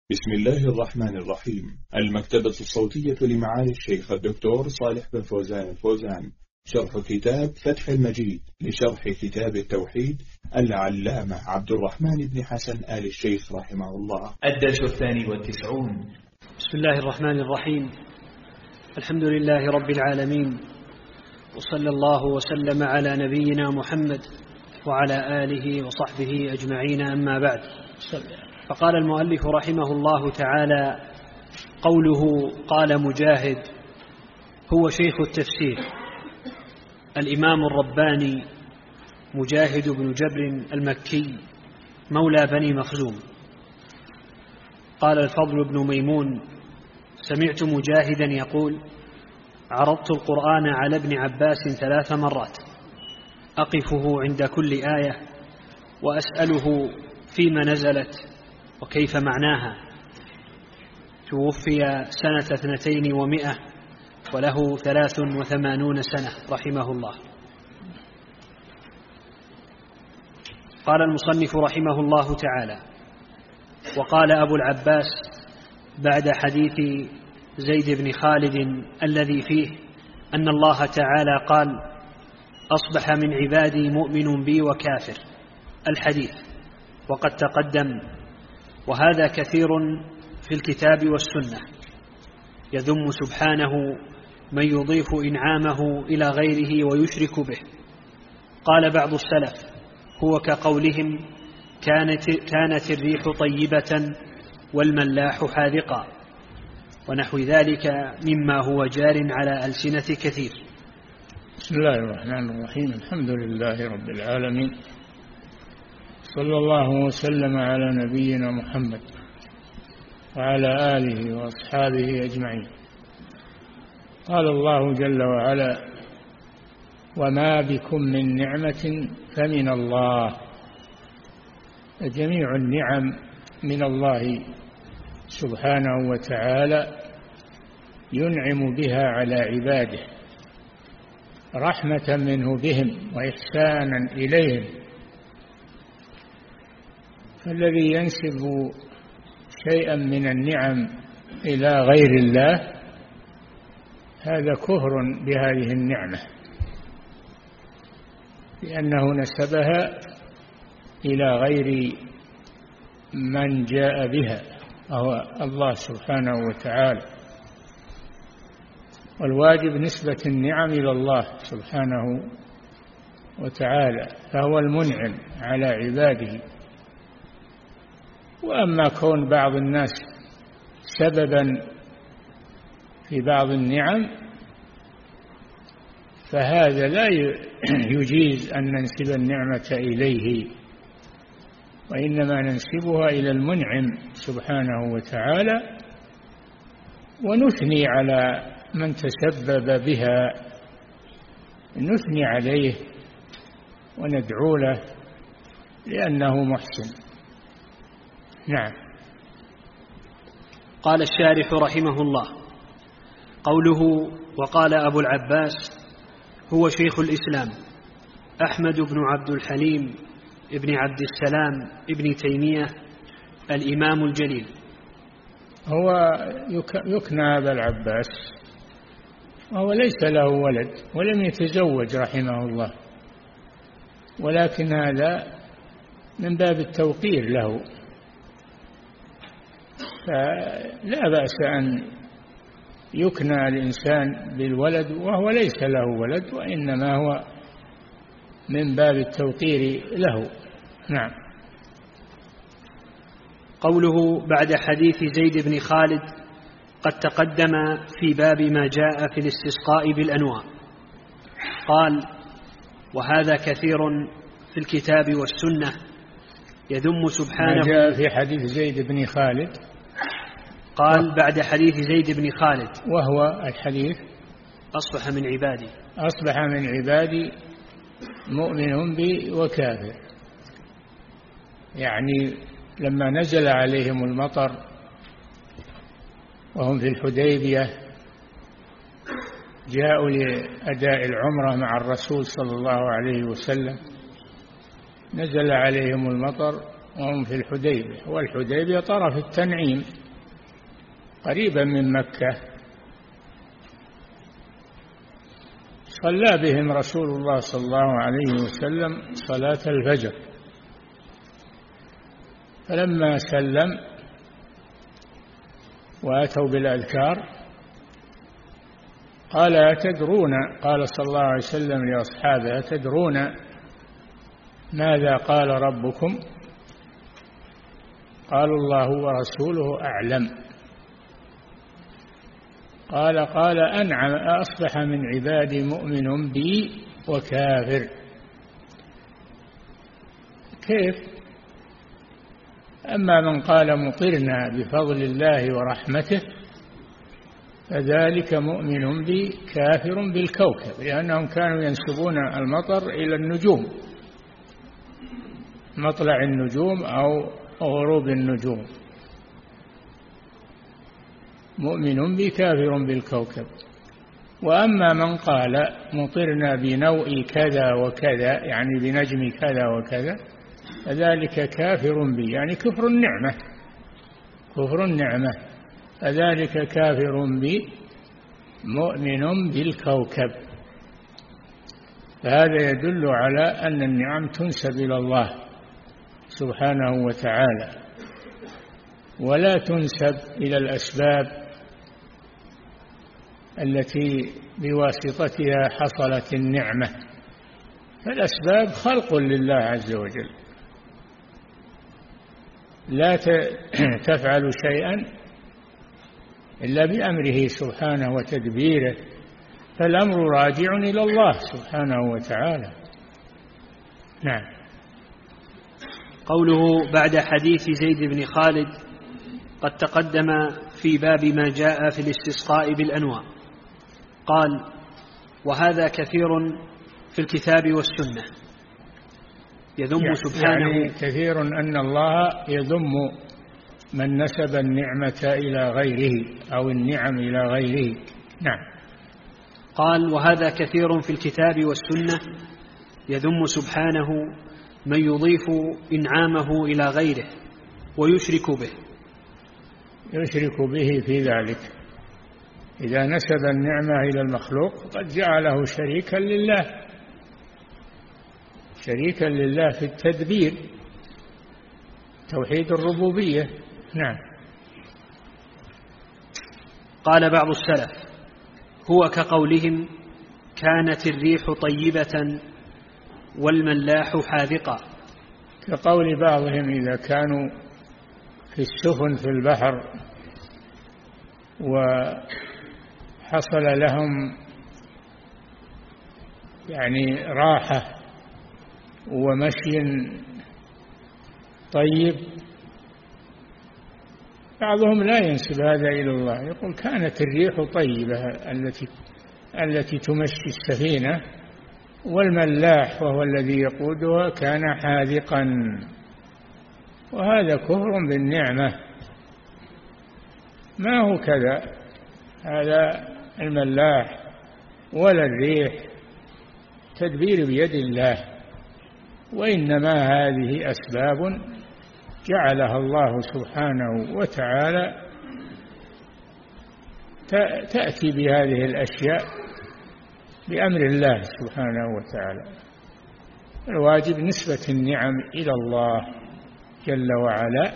بسم الله الرحمن الرحيم. المكتبة الصوتية لمعالي الشيخ الدكتور صالح بن فوزان الفوزان، شرح كتاب فتح المجيد لشرح كتاب التوحيد العلامة عبد الرحمن بن حسن آل الشيخ رحمه الله. الدرس 92. بسم الله الرحمن الرحيم. الحمد لله رب العالمين، وصلى الله وسلم على نبينا محمد وعلى آله وصحبه أجمعين، أما بعد. فقال المؤلف رحمه الله تعالى: قوله قال مجاهد هو شيخ التفسير الإمام الرباني مجاهد بن جبر المكي مولى بني مخزوم. قال الفضل بن ميمون: سمعت مجاهدا يقول: عرضت القرآن على ابن عباس 3 مرات، أقفه عند كل آية وأسأله فيما نزلت وكيف معناها. توفي سنة 200 وله 83 سنة رحمه الله. قال المصنف رحمه الله تعالى: وقال أبو العباس بعد حديث زيد بن خالد الذي فيه أن الله تعالى قال: أصبح من عبادي مؤمن بي وكافر، الحديث، وقد تقدم. وهذا كثير في الكتاب والسنة، يذم سبحانه من يضيف إنعامه إلى غيره ويشرك به. قال بعض السلف: هو كقولهم كانت الريح طيبة والملاح حاذقا، ونحو ذلك مما هو جار على ألسنة كثير. بسم الله الرحمن الرحيم. الحمد لله رب العالمين، صلى الله وسلم على نبينا محمد وعلى آله وأصحابه أجمعين. قال الله جل وعلا: وما بكم من نعمة فمن الله. جميع النعم من الله سبحانه وتعالى ينعم بها على عباده رحمة منه بهم وإحسانا إليهم. فالذي ينسب شيئا من النعم إلى غير الله هذا كفر بهذه النعمة، لأنه نسبها إلى غير من جاء بها وهو الله سبحانه وتعالى. والواجب نسبة النعم إلى الله سبحانه وتعالى، فهو المنعم على عباده. وأما كون بعض الناس سببا في بعض النعم فهذا لا يجيز أن ننسب النعمة إليه، وإنما ننسبها إلى المنعم سبحانه وتعالى، ونثني على من تسبب بها، نثني عليه وندعو له لأنه محسن. نعم. قال الشارح رحمه الله: قوله وقال أبو العباس هو شيخ الإسلام أحمد بن عبد الحليم ابن عبد السلام ابن تيمية الإمام الجليل. هو يكنى أبا العباس، وهو ليس له ولد ولم يتزوج رحمه الله، ولكن هذا من باب التوقير له، فلا بأس أن يكنى الإنسان بالولد وهو ليس له ولد، وإنما هو من باب التوقير له. نعم. قوله بعد حديث زيد بن خالد قد تقدم في باب ما جاء في الاستسقاء بالأنواع. قال: وهذا كثير في الكتاب والسنة، يذم سبحانه. ما جاء في حديث زيد بن خالد. قال بعد حديث زيد بن خالد، وهو الحديث: أصبح من عبادي مؤمن بي وكافر. يعني لما نزل عليهم المطر وهم في الحديبية جاءوا لأداء العمرة مع الرسول صلى الله عليه وسلم، نزل عليهم المطر وهم في الحديبية، والحديبية طرف التنعيم، قريبا من مكة، صلى بهم رسول الله صلى الله عليه وسلم صلاة الفجر، فلما سلم وأتوا بالأذكار قال أتدرون، قال صلى الله عليه وسلم لأصحابه أتدرون ماذا قال ربكم؟ قالوا الله ورسوله أعلم. قال أنعم، أصبح من عبادي مؤمن بي وكافر. كيف؟ أما من قال مطرنا بفضل الله ورحمته فذلك مؤمن بي كافر بالكوكب، لأنهم كانوا ينسبون المطر إلى النجوم، مطلع النجوم أو غروب النجوم. مؤمن بي كافر بالكوكب. وأما من قال مطرنا بنوء كذا وكذا، يعني بنجم كذا وكذا، فذلك كافر بي، يعني كفر النعمة، كفر النعمة، فذلك كافر بي مؤمن بالكوكب. فهذا يدل على أن النعم تنسب إلى الله سبحانه وتعالى، ولا تنسب إلى الأسباب التي بواسطتها حصلت النعمة. فالأسباب خلق لله عز وجل، لا تفعل شيئا إلا بأمره سبحانه وتدبيره، فالأمر راجع إلى الله سبحانه وتعالى. نعم. قوله بعد حديث زيد بن خالد قد تقدم في باب ما جاء في الاستسقاء بالأنواع، قال وهذا كثير في الكتاب والسنة يذم سبحانه، يعني كثير أن الله يذم من نسب النعمة إلى غيره أو النعم إلى غيره. نعم. قال وهذا كثير في الكتاب والسنة يذم سبحانه من يضيف إنعامه إلى غيره ويشرك به، يشرك به في ذلك. إذا نسب النعمة إلى المخلوق قد جعله شريكا لله، شريكا لله في التدبير، توحيد الربوبية. نعم. قال بعض السلف هو كقولهم كانت الريح طيبة والملاح حاذقا، كقول بعضهم إذا كانوا في السفن في البحر وحصل لهم يعني راحة ومشي طيب، بعضهم لا ينسب هذا إلى الله، يقول كانت الريح طيبة التي تمشي السفينة، والملاح وهو الذي يقودها كان حاذقا. وهذا كفر بالنعمة، ما هو كذا، هذا الملاح ولا الريح تدبير بيد الله، وإنما هذه أسباب جعلها الله سبحانه وتعالى تأتي بهذه الأشياء بأمر الله سبحانه وتعالى. الواجب نسبة النعم إلى الله جل وعلا،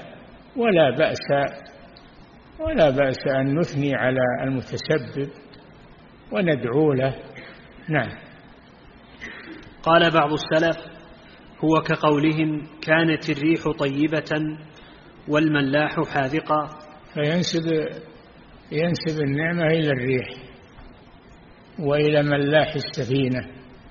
ولا بأس أن نثني على المتسبب وندعو له. نعم. قال بعض السلف هو كقولهم كانت الريح طيبة والملاح حاذقا، فينسب النعمة إلى الريح وإلى ملاح السفينة،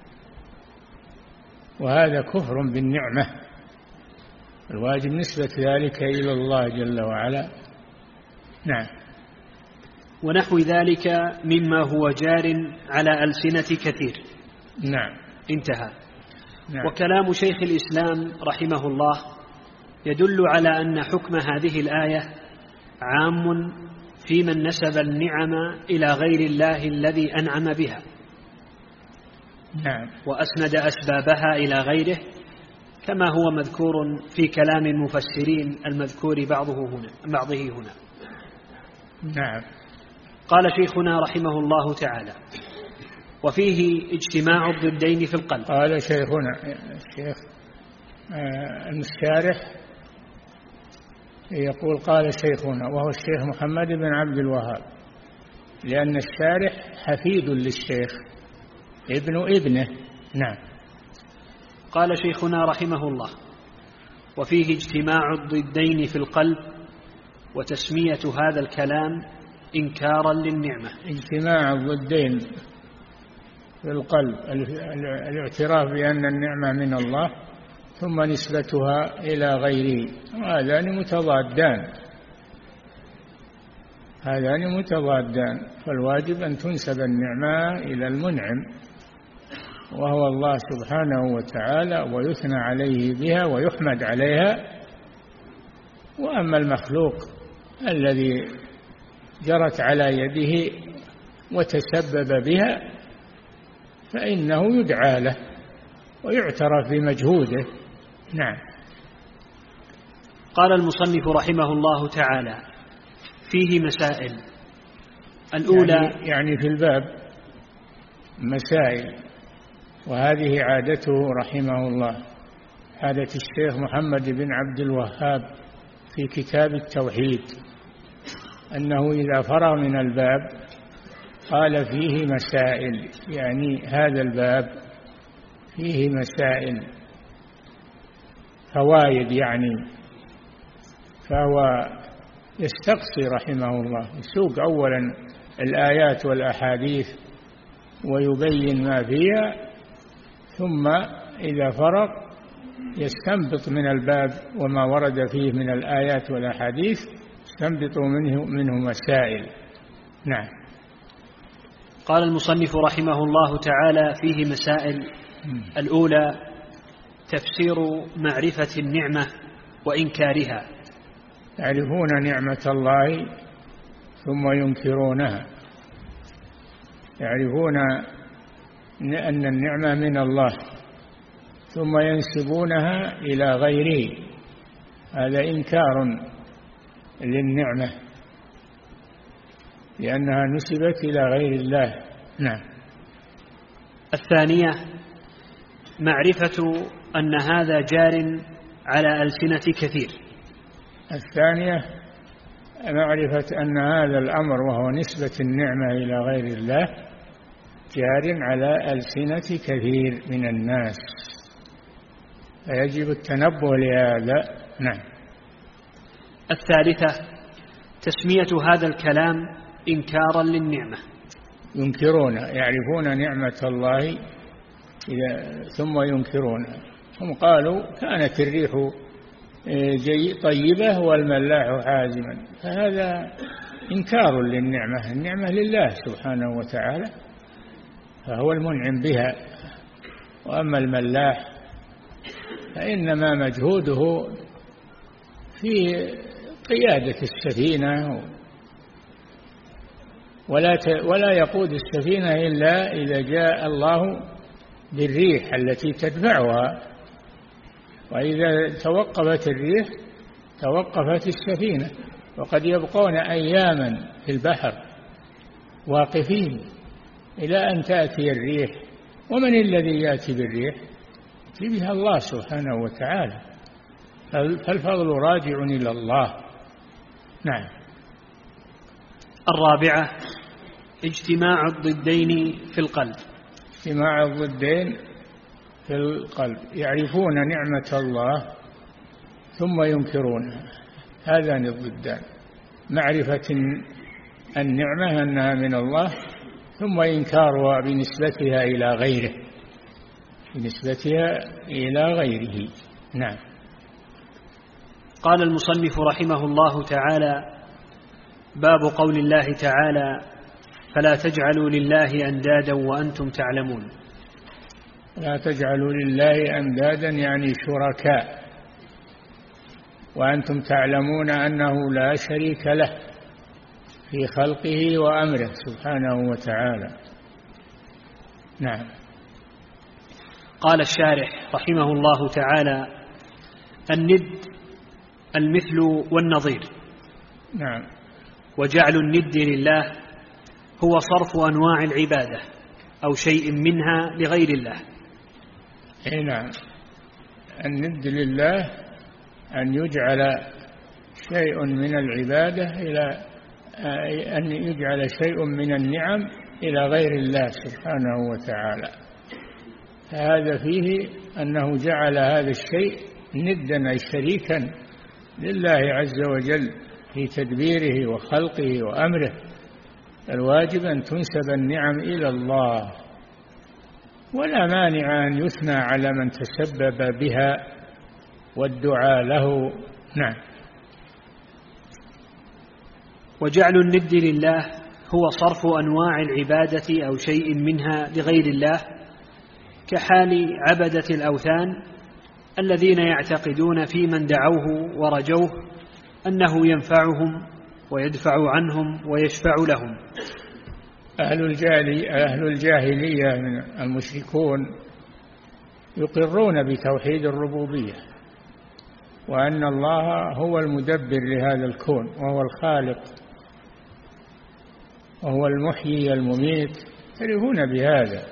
وهذا كفر بالنعمة. الواجب نسبة ذلك إلى الله جل وعلا. نعم. ونحو ذلك مما هو جار على ألسنة كثير. نعم. انتهى. نعم. وكلام شيخ الإسلام رحمه الله يدل على أن حكم هذه الآية عام في من نسب النعم إلى غير الله الذي أنعم بها. نعم. وأسند أسبابها إلى غيره، كما هو مذكور في كلام المفسرين المذكور بعضه هنا. نعم. قال شيخنا رحمه الله تعالى: وفيه اجتماع الضدين في القلب. قال شيخنا الشيخ الشارح يقول قال شيخنا، وهو الشيخ محمد بن عبد الوهاب، لأن الشارح حفيد للشيخ ابن ابنه. نعم. قال شيخنا رحمه الله: وفيه اجتماع الضدين في القلب، وتسمية هذا الكلام إنكارا للنعمة. اجتماع الضدين في القلب، الاعتراف بأن النعمة من الله ثم نسبتها إلى غيره، هذان متضادان، فالواجب أن تنسب النعمة إلى المنعم وهو الله سبحانه وتعالى، ويثنى عليه بها ويحمد عليها. وأما المخلوق الذي جرت على يده وتسبب بها فإنه يدعى له ويعترف بمجهوده. نعم. قال المصنف رحمه الله تعالى: فيه مسائل. الأولى يعني في الباب مسائل، وهذه عادته رحمه الله، عادة الشيخ محمد بن عبد الوهاب في كتاب التوحيد، أنه إذا فرغ من الباب قال فيه مسائل، يعني هذا الباب فيه مسائل، فوائد يعني. فهو يستقصي رحمه الله، يسوق أولا الآيات والأحاديث ويبين ما فيها، ثم إذا فرغ يستنبط من الباب وما ورد فيه من الآيات والأحاديث، يستنبط منه مسائل. نعم. قال المصنف رحمه الله تعالى: فيه مسائل. الأولى تفسير معرفة النعمة وإنكارها. يعرفون نعمة الله ثم ينكرونها، يعرفون أن النعمة من الله ثم ينسبونها إلى غيره، هذا إنكار للنعمة لأنها نسبت إلى غير الله. نعم. الثانية معرفة أن هذا جار على ألسنة كثير. الثانية معرفة أن هذا الأمر وهو نسبة النعمة إلى غير الله جار على ألسنة كثير من الناس، فيجب التنبه لهذا. نعم. الثالثة تسمية هذا الكلام إنكارا للنعمة. ينكرون، يعرفون نعمة الله ثم ينكرونها. هم قالوا كانت الريح طيبة والملاح حازما، فهذا إنكار للنعمة. النعمة لله سبحانه وتعالى، فهو المنعم بها. وأما الملاح فإنما مجهوده في قيادة السفينة، ولا يقود السفينة إلا إذا جاء الله بالريح التي تدفعها، وإذا توقفت الريح توقفت السفينة، وقد يبقون أياما في البحر واقفين إلى أن تأتي الريح. ومن الذي يأتي بالريح؟ يأتي بها الله سبحانه وتعالى، فالفضل راجع إلى الله. نعم. الرابعة اجتماع الضدين في القلب. اجتماع الضدين في القلب، يعرفون نعمة الله ثم ينكرونها، هذان الضدان، معرفة النعمة أنها من الله ثم إنكارها بنسبتها إلى غيره. نعم. قال المصنف رحمه الله تعالى: باب قول الله تعالى: فلا تجعلوا لله أندادا وأنتم تعلمون. لا تجعلوا لله أندادا يعني شركاء وأنتم تعلمون أنه لا شريك له في خلقه وأمره سبحانه وتعالى. نعم. قال الشارح رحمه الله تعالى: الند المثل والنظير. نعم. وجعل الند لله هو صرف أنواع العبادة أو شيء منها لغير الله. نعم، الند لله أن يجعل شيء من العبادة أن يجعل شيء من النعم إلى غير الله سبحانه وتعالى. هذا فيه أنه جعل هذا الشيء ندا أي شريكا لله عز وجل في تدبيره وخلقه وأمره. الواجب أن تنسب النعم إلى الله، ولا مانع أن يثنى على من تسبب بها والدعاء له. نعم. وجعل الند لله هو صرف أنواع العبادة أو شيء منها لغير الله، كحال عبدة الأوثان الذين يعتقدون في من دعوه ورجوه أنه ينفعهم ويدفع عنهم ويشفع لهم. أهل الجاهلية من المشركون يقرون بتوحيد الربوبية، وأن الله هو المدبر لهذا الكون وهو الخالق وهو المحيي المميت، يعترفون بهذا،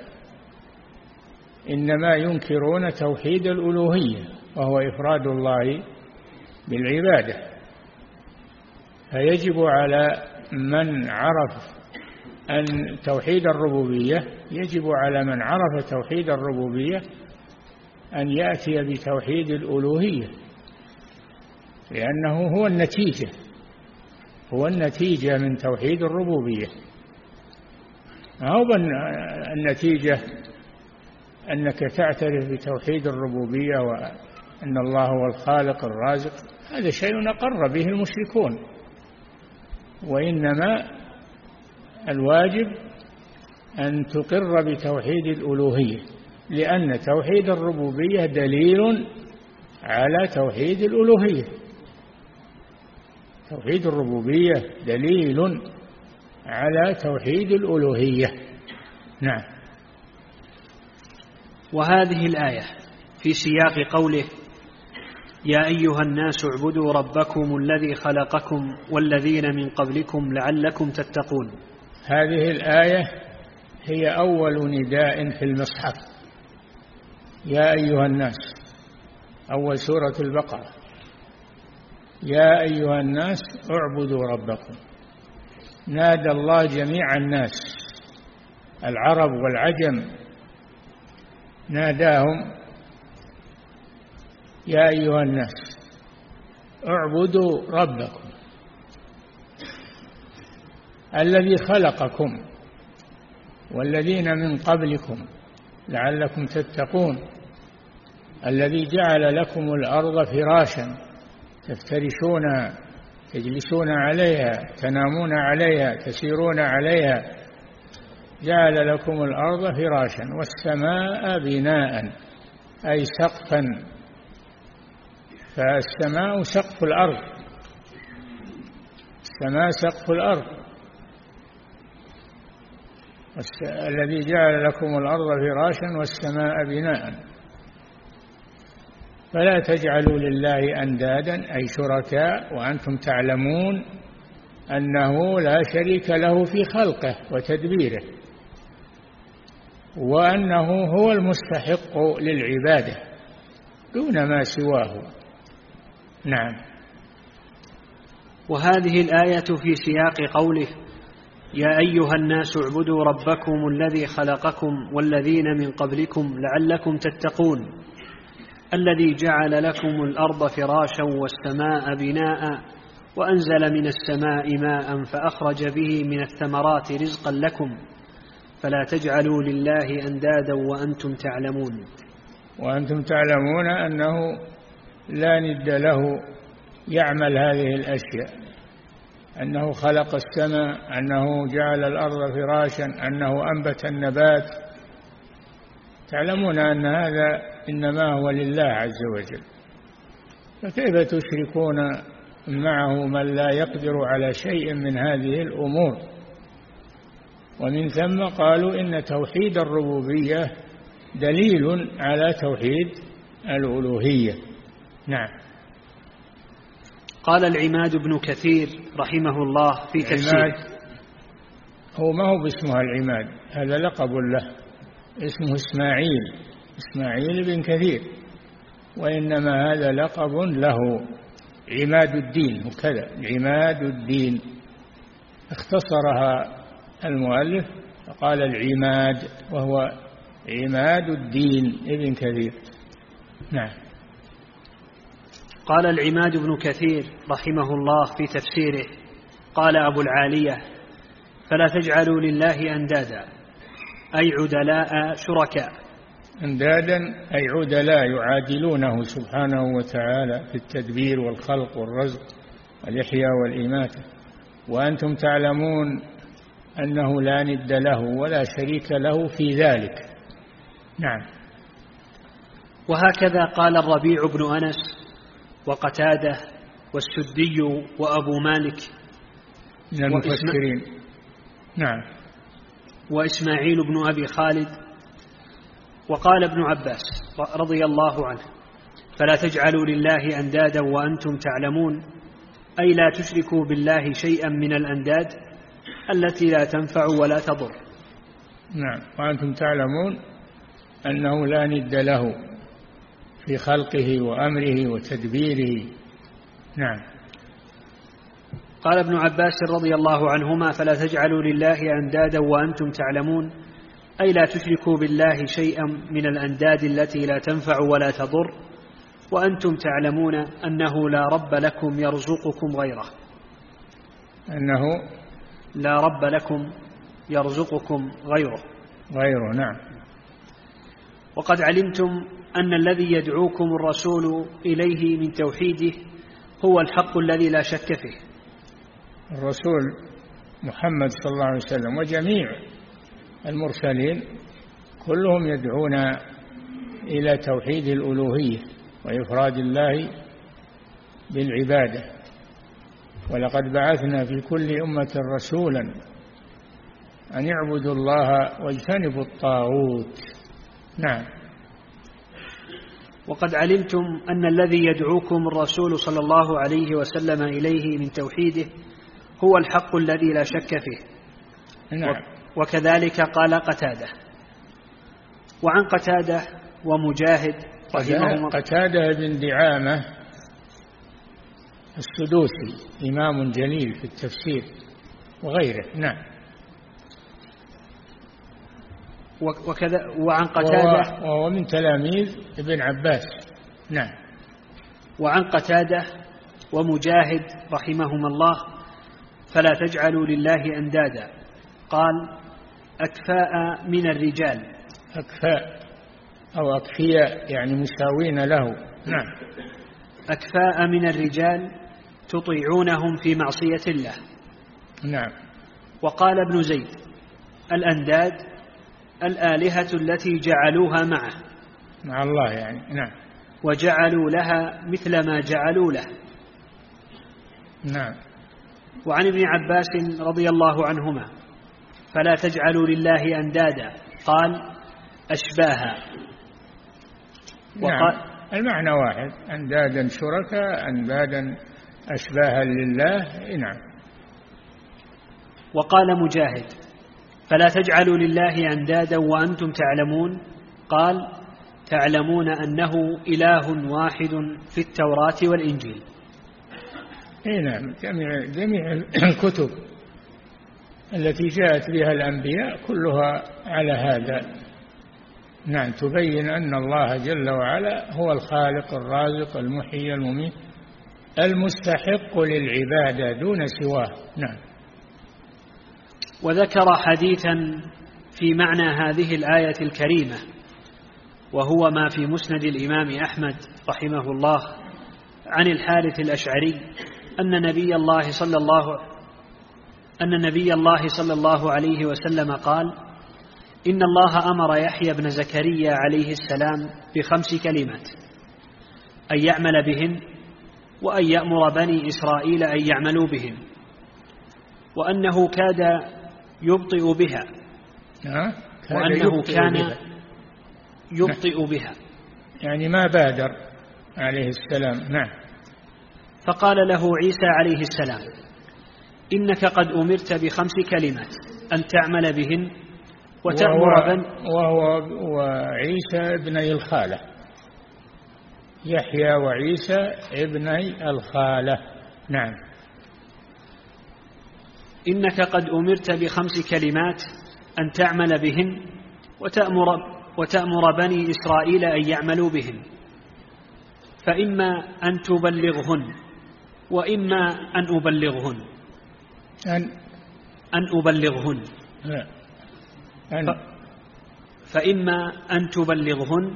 إنما ينكرون توحيد الألوهية وهو إفراد الله بالعبادة. فيجب على من عرف أن توحيد الربوبية، يجب على من عرف توحيد الربوبية أن يأتي بتوحيد الألوهية، لأنه هو النتيجة من توحيد الربوبية. هو النتيجة أنك تعترف بتوحيد الربوبية وأن الله هو الخالق الرازق، هذا شيء أقر به المشركون، وإنما الواجب أن تقر بتوحيد الألوهية، لأن توحيد الربوبية دليل على توحيد الألوهية. توحيد الربوبية دليل على توحيد الألوهية. نعم. وهذه الآية في سياق قوله يا أيها الناس اعبدوا ربكم الذي خلقكم والذين من قبلكم لعلكم تتقون. هذه الآية هي أول نداء في المصحف، يا أيها الناس، أول سورة البقرة، يا أيها الناس اعبدوا ربكم. نادى الله جميع الناس، العرب والعجم، ناداهم يا أيها الناس اعبدوا ربكم الذي خلقكم والذين من قبلكم لعلكم تتقون، الذي جعل لكم الأرض فراشا تفترشون تجلسون عليها، تنامون عليها، تسيرون عليها، جعل لكم الأرض فراشا والسماء بناء أي سقفا، فالسماء سقف الأرض، السماء سقف الأرض، الذي جعل لكم الأرض فراشا والسماء بناء. فلا تجعلوا لله أندادا أي شركاء وأنتم تعلمون أنه لا شريك له في خلقه وتدبيره، وأنه هو المستحق للعبادة دون ما سواه. نعم. وهذه الآية في سياق قوله يا أيها الناس اعبدوا ربكم الذي خلقكم والذين من قبلكم لعلكم تتقون، الذي جعل لكم الأرض فراشا والسماء بناء وأنزل من السماء ماء فأخرج به من الثمرات رزقا لكم فلا تجعلوا لله أندادا وأنتم تعلمون. وأنتم تعلمون أنه لا ند له يعمل هذه الأشياء، أنه خلق السماء، أنه جعل الأرض فراشا، أنه أنبت النبات، تعلمون أن هذا إنما هو لله عز وجل، فكيف تشركون معه من لا يقدر على شيء من هذه الأمور؟ ومن ثم قالوا إن توحيد الربوبية دليل على توحيد الألوهية. نعم. قال العماد بن كثير رحمه الله في تفسيره. هو ما هو باسمه العماد، هذا لقب له، اسمه إسماعيل بن كثير، وإنما هذا لقب له، عماد الدين، وكذا عماد الدين، اختصرها المؤلف فقال العماد، وهو عماد الدين ابن كثير. نعم. قال العماد بن كثير رحمه الله في تفسيره، قال أبو العالية: فلا تجعلوا لله أندادا أي عدلاء شركاء. أندادا أي عدلاء يعادلونه سبحانه وتعالى في التدبير والخلق والرزق والإحياء والإماتة، وأنتم تعلمون أنه لا ند له ولا شريك له في ذلك. نعم. وهكذا قال الربيع بن أنس وقتادة والسدي وأبو مالك من المفسرين. نعم. وإسماعيل بن أبي خالد. وقال ابن عباس رضي الله عنه: فلا تجعلوا لله أندادا وأنتم تعلمون، أي لا تشركوا بالله شيئا من الأنداد التي لا تنفع ولا تضر. نعم. وأنتم تعلمون أنه لا ند له في خلقه وأمره وتدبيره. نعم. قال ابن عباس رضي الله عنهما: فلا تجعلوا لله أندادا وأنتم تعلمون، أي لا تشركوا بالله شيئا من الأنداد التي لا تنفع ولا تضر، وأنتم تعلمون أنه لا رب لكم يرزقكم غيره. أنه لا رب لكم يرزقكم غيره. نعم. وقد علمتم أن الذي يدعوكم الرسول إليه من توحيده هو الحق الذي لا شك فيه. الرسول محمد صلى الله عليه وسلم وجميع المرسلين كلهم يدعون إلى توحيد الألوهية وإفراد الله بالعبادة. ولقد بعثنا في كل أمة رسولا أن يعبدوا الله واجتنبوا الطاغوت. نعم. وقد علمتم أن الذي يدعوكم الرسول صلى الله عليه وسلم إليه من توحيده هو الحق الذي لا شك فيه. نعم. وكذلك قال قتادة. وعن قتادة ومجاهد رحمهما. قتادة بن دعامة السدوسي إمام جليل في التفسير وغيره. نعم. وكذا وعن قتادة وهو من تلاميذ ابن عباس. نعم. وعن قتادة ومجاهد رحمهما الله: فلا تجعلوا لله أندادا، قال: أكفاء من الرجال. أكفاء أو أكفياء يعني مساوين له. نعم. أكفاء من الرجال تطيعونهم في معصية الله. نعم. وقال ابن زيد: الأنداد الآلهة التي جعلوها مع الله يعني. نعم. وجعلوا لها مثل ما جعلوا له. نعم. وعن ابن عباس رضي الله عنهما: فلا تجعلوا لله أندادا، قال: أشباها. نعم. المعنى واحد، أندادا شركاء، أندادا أشباها لله. نعم. وقال مجاهد: فلا تجعلوا لله أندادا وأنتم تعلمون، قال: تعلمون أنه إله واحد في التوراة والإنجيل. نعم. جميع الكتب التي جاءت بها الأنبياء كلها على هذا. نعم. تبين أن الله جل وعلا هو الخالق الرازق المحيي المميت المستحق للعبادة دون سواه. نعم. وذكر حديثا في معنى هذه الآية الكريمة، وهو ما في مسند الإمام أحمد رحمه الله عن الحارث الأشعري أن نبي الله صلى الله عليه وسلم قال: إن الله أمر يحيى بن زكريا عليه السلام ب5 كلمات: أن يعمل بهن، وأن يأمر بني إسرائيل أن يعملوا بهن، وأنه كاد يبطئ بها، وأنه كان يبطئ بها، يعني ما بادر عليه السلام. نعم. فقال له عيسى عليه السلام: إنك قد أمرت ب5 كلمات أن تعمل بهن وتأمر وعيسى ابني الخالة، يحيى وعيسى ابني الخالة. نعم. إنك قد أمرت ب5 كلمات أن تعمل بهن وتأمر بني إسرائيل أن يعملوا بهن، فإما أن تبلغهن وإما أن أبلغهن. أن أبلغهن. فإما أن تبلغهن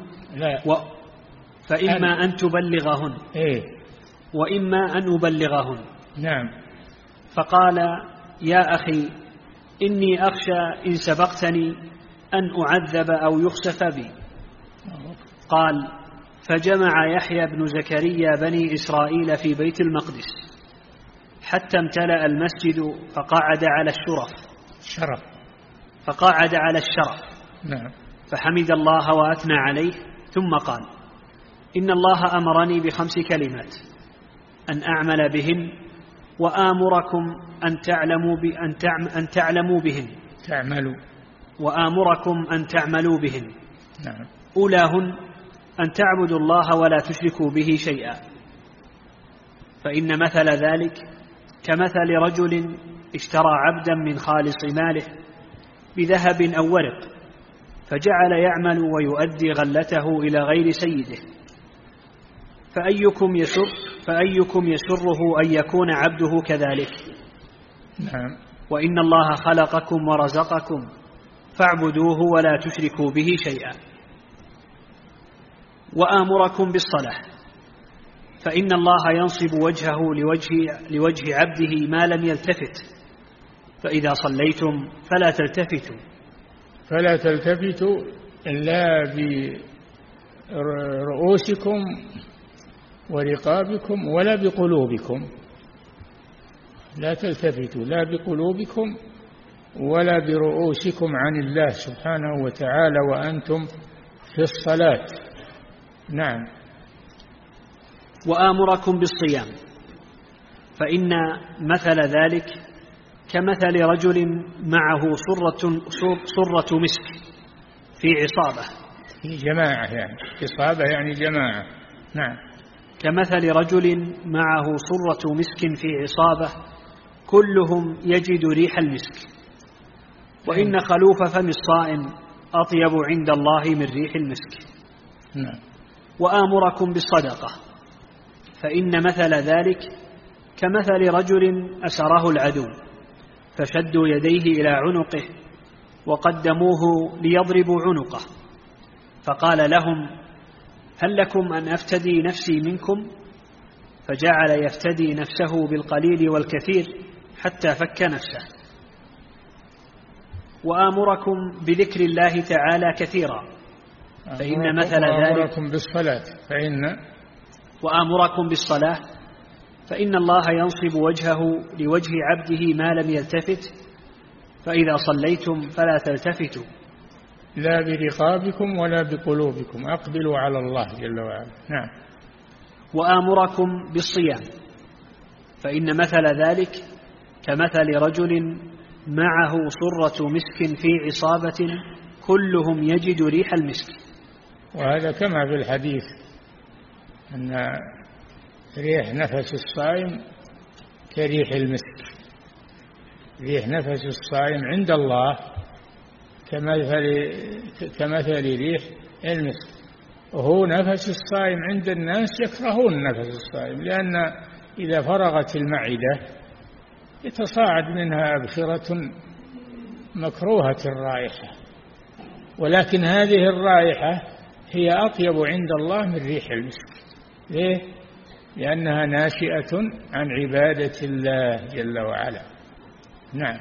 فإما أن تبلغهن وإما أن أبلغهن. نعم. فقال: يا أخي إني أخشى إن سبقتني أن أعذب أو يخسف بي. قال: فجمع يحيى بن زكريا بني إسرائيل في بيت المقدس حتى امتلأ المسجد فقعد على الشرف. نعم. فحمد الله وأثنى عليه، ثم قال: إن الله أمرني ب5 كلمات أن أعمل بهن وآمركم أن تعلموا بهن. وآمركم أن تعملوا بهن. نعم. أولاهن أن تعبدوا الله ولا تشركوا به شيئا، فإن مثل ذلك كمثل رجل اشترى عبدا من خالص ماله بذهب أو ورق، فجعل يعمل ويؤدي غلته إلى غير سيده، فأيكم يسره أن يكون عبده كذلك؟ نعم. وإن الله خلقكم ورزقكم فاعبدوه ولا تشركوا به شيئا. وآمركم بالصلاة، فإن الله ينصب وجهه لوجه عبده ما لم يلتفت، فإذا صليتم فلا تلتفتوا إلا برؤوسكم ورقابكم ولا بقلوبكم. لا تلتفتوا لا بقلوبكم ولا برؤوسكم عن الله سبحانه وتعالى وأنتم في الصلاة. نعم. وآمركم بالصيام، فإن مثل ذلك كمثل رجل معه صرة مسك في عصابة. في جماعة يعني، عصابة يعني جماعة. نعم. كمثل رجل معه صرة مسك في عصابة كلهم يجد ريح المسك، وإن خلوف فم الصائم أطيب عند الله من ريح المسك. نعم. وآمركم بالصدقة، فإن مثل ذلك كمثل رجل أسره العدو فشدوا يديه إلى عنقه وقدموه ليضربوا عنقه، فقال لهم: هل لكم أن أفتدي نفسي منكم؟ فجعل يفتدي نفسه بالقليل والكثير حتى فك نفسه. وآمركم بذكر الله تعالى كثيرا، فإن مثل ذلك وآمركم بالصلاة، فإن الله ينصب وجهه لوجه عبده ما لم يلتفت، فإذا صليتم فلا تلتفتوا. لا برقابكم ولا بقلوبكم، أقبلوا على الله جل وعلا. نعم. وآمركم بالصيام، فإن مثل ذلك كمثل رجل معه صرة مسك في عصابة كلهم يجد ريح المسك. وهذا كما في الحديث أن ريح نفس الصائم كريح المسك. ريح نفس الصائم عند الله كمثل ريح المسك. وهو نفس الصائم عند الناس يكرهون نفس الصائم، لأن إذا فرغت المعدة يتصاعد منها أبخرة مكروهة الرائحة، ولكن هذه الرائحة هي أطيب عند الله من ريح المسك. ليه؟ لأنها ناشئة عن عبادة الله جل وعلا. نعم.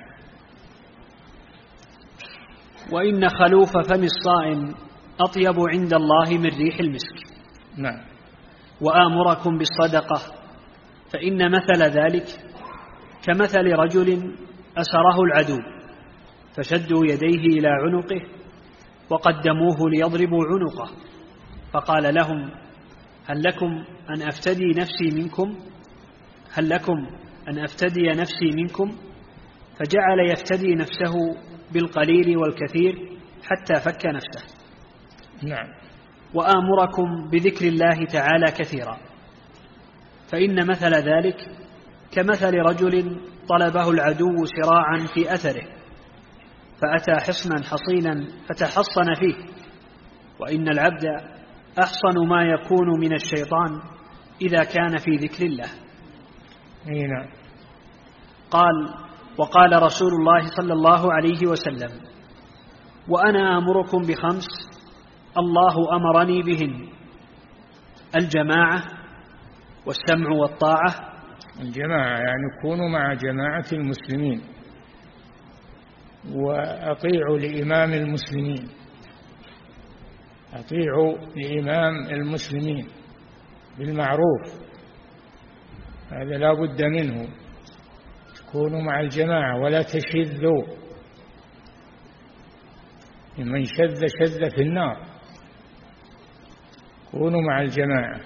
وإن خلوف فم الصائم أطيب عند الله من ريح المسك. نعم. وآمركم بالصدقة، فإن مثل ذلك كمثل رجل أسره العدو فشدوا يديه إلى عنقه وقدموه ليضربوا عنقه، فقال لهم: هل لكم أن أفتدي نفسي منكم؟ هل لكم أن أفتدي نفسي منكم؟ فجعل يفتدي نفسه بالقليل والكثير حتى فك نفسه. نعم. وآمركم بذكر الله تعالى كثيرا، فإن مثل ذلك كمثل رجل طلبه العدو سراعا في أثره فأتى حصنا حصينا فتحصن فيه، وإن العبد أحصن ما يكون من الشيطان إذا كان في ذكر الله. نعم. وقال رسول الله صلى الله عليه وسلم: وأنا آمركم ب5 الله أمرني بهن: الجماعة والسمع والطاعة. الجماعة يعني كونوا مع جماعة المسلمين، وأطيعوا لإمام المسلمين، أطيعوا لإمام المسلمين بالمعروف، هذا لا بد منه. كونوا مع الجماعة ولا تشذوا، من شذ في النار. كونوا مع الجماعة.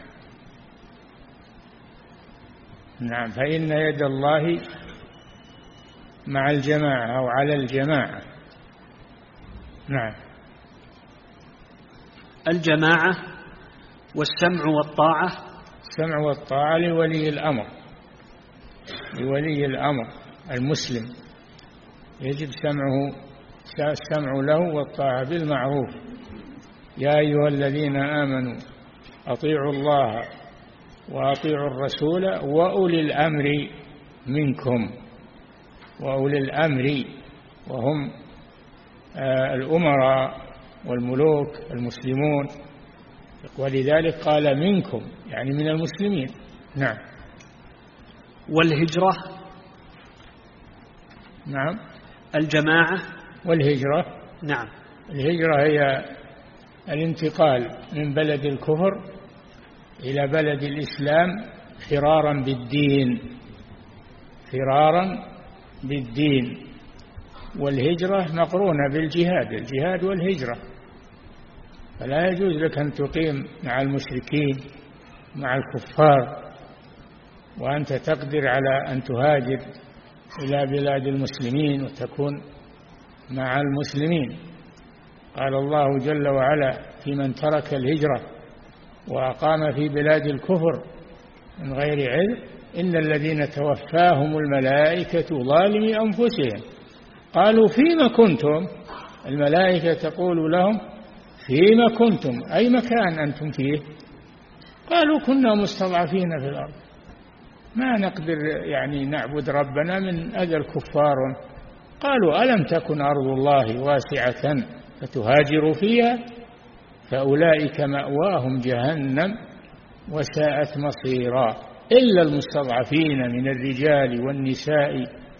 نعم. فإن يد الله مع الجماعة أو على الجماعة. نعم. الجماعة والسمع والطاعة. السمع والطاعة لولي الأمر، لولي الأمر المسلم يجب السمع له والطاعة بالمعروف. يا أيها الذين آمنوا أطيعوا الله وأطيعوا الرسول وأولي الأمر منكم. وأولي الأمر وهم الأمراء والملوك المسلمون، ولذلك قال منكم يعني من المسلمين. نعم. والهجرة. نعم. الجماعة والهجرة. نعم. الهجرة هي الانتقال من بلد الكفر إلى بلد الإسلام فرارا بالدين، فرارا بالدين. والهجرة مقرونة بالجهاد، الجهاد والهجرة. فلا يجوز لك أن تقيم مع المشركين مع الكفار وأنت تقدر على أن تهاجر إلى بلاد المسلمين وتكون مع المسلمين. قال الله جل وعلا في من ترك الهجرة وأقام في بلاد الكفر من غير علم: إن الذين توفاهم الملائكة ظالمي أنفسهم قالوا فيما كنتم. الملائكة تقول لهم: فيما كنتم، أي مكان أنتم فيه؟ قالوا: كنا مستضعفين في الأرض، ما نقدر يعني نعبد ربنا من أذى الكفار. قالوا: ألم تكن أرض الله واسعة فتهاجروا فيها؟ فأولئك مأواهم جهنم وساءت مصيرا إلا المستضعفين من الرجال والنساء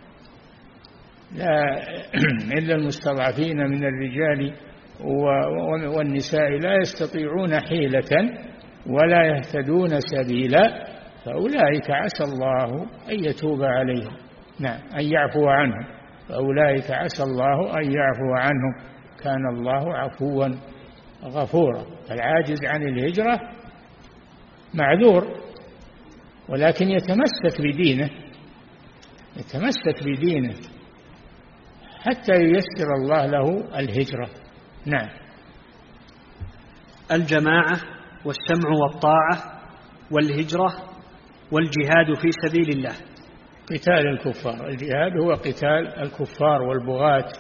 إلا المستضعفين من الرجال والنساء لا يستطيعون حيلة ولا يهتدون سبيلا فأولئك عسى الله أن يتوب عليهم. نعم. أن يعفو عنهم. فأولئك عسى الله أن يعفو عنهم، كان الله عفوا غفورا. العاجز عن الهجرة معذور، ولكن يتمسك بدينه، يتمسك بدينه حتى ييسر الله له الهجرة. نعم. الجماعة والسمع والطاعة والهجرة والجهاد في سبيل الله. قتال الكفار. الجهاد هو قتال الكفار والبغاة،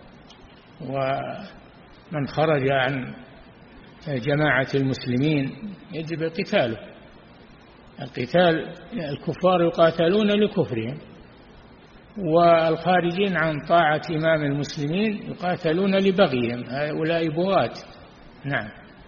ومن خرج عن جماعة المسلمين يجب قتاله. القتال، الكفار يقاتلون لكفرهم، والخارجين عن طاعة إمام المسلمين يقاتلون لبغيهم، هؤلاء بغاة. نعم.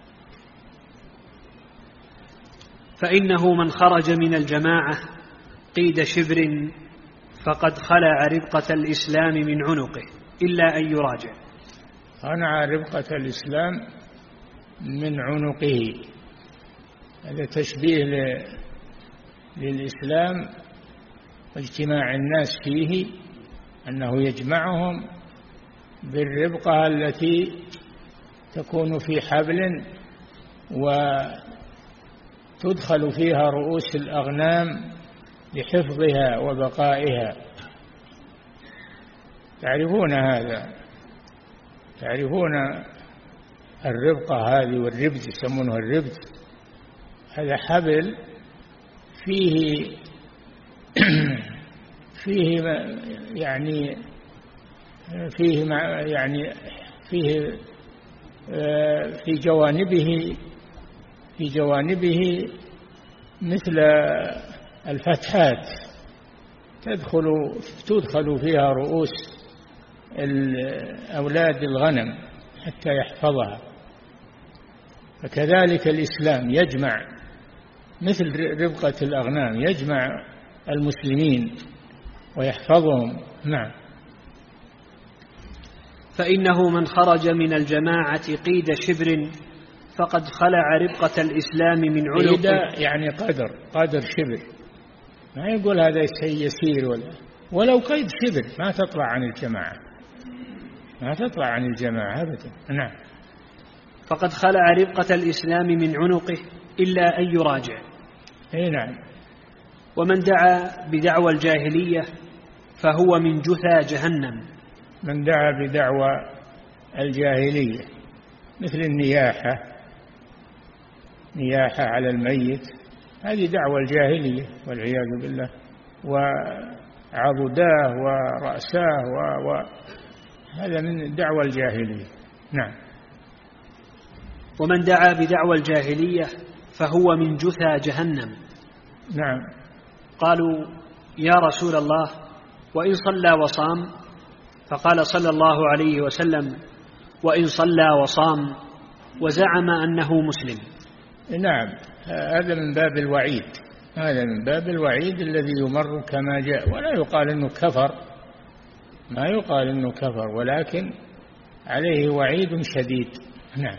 فإنه من خرج من الجماعة قيد شبر فقد خلع ربقة الإسلام من عنقه إلا أن يراجع. خلع ربقة الإسلام من عنقه، هذا تشبيه للإسلام واجتماع الناس فيه، أنه يجمعهم بالربقة التي تكون في حبل وتدخل فيها رؤوس الأغنام لحفظها وبقائها. تعرفون هذا، تعرفون الربقة هذه والربز، يسمونه الربز. هذا حبل فيه فيه يعني في جوانبه مثل الفتحات تدخل فيها رؤوس أولاد الغنم حتى يحفظها. فكذلك الإسلام يجمع مثل ربقة الأغنام، يجمع المسلمين ويحفظهم. نعم. فإنه من خرج من الجماعة قيد شبر فقد خلع ربقة الإسلام من عنقه. قيد يعني قدر شبر، ما يقول هذا يسير ولو قيد شبر ما تطلع عن الجماعة، ما تطلع عن الجماعة أبدا. نعم. فقد خلع ربقة الإسلام من عنقه إلا أن يراجع. أي نعم. ومن دعا بدعوى الجاهلية فهو من جثى جهنم. من دعا بدعوى الجاهلية مثل النياحة على الميت، هذه دعوى الجاهلية والعياذ بالله، وعضداه ورأساه هذا من دعوى الجاهلية. نعم. ومن دعا بدعوى الجاهلية فهو من جثى جهنم. نعم. قالوا يا رسول الله وإن صلى وصام؟ فقال صلى الله عليه وسلم وإن صلى وصام وزعم أنه مسلم. نعم. هذا من باب الوعيد، هذا من باب الوعيد الذي يمر كما جاء، ولا يقال أنه كفر، ما يقال أنه كفر، ولكن عليه وعيد شديد. نعم.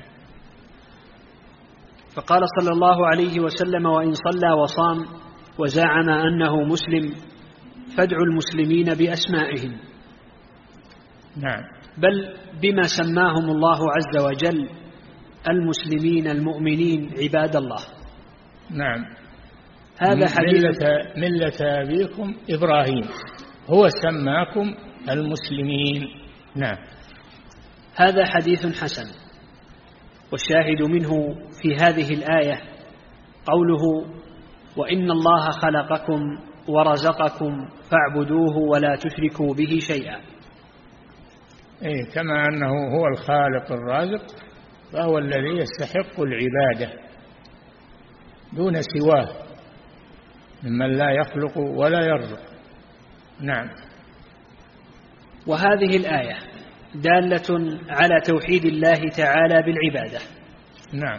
فقال صلى الله عليه وسلم وإن صلى وصام وزعم أنه مسلم فادعوا المسلمين بأسمائهم. نعم. بل بما سماهم الله عز وجل المسلمين المؤمنين عباد الله. نعم. هذا حديث ملة أبيكم إبراهيم هو سماكم المسلمين. نعم. هذا حديث حسن. والشاهد منه في هذه الآية قوله وإن الله خلقكم ورزقكم فاعبدوه ولا تشركوا به شيئا. كما أنه هو الخالق الرازق فهو الذي يستحق العبادة دون سواه ممن لا يخلق ولا يرزق. نعم. وهذه الآية دالة على توحيد الله تعالى بالعبادة. نعم.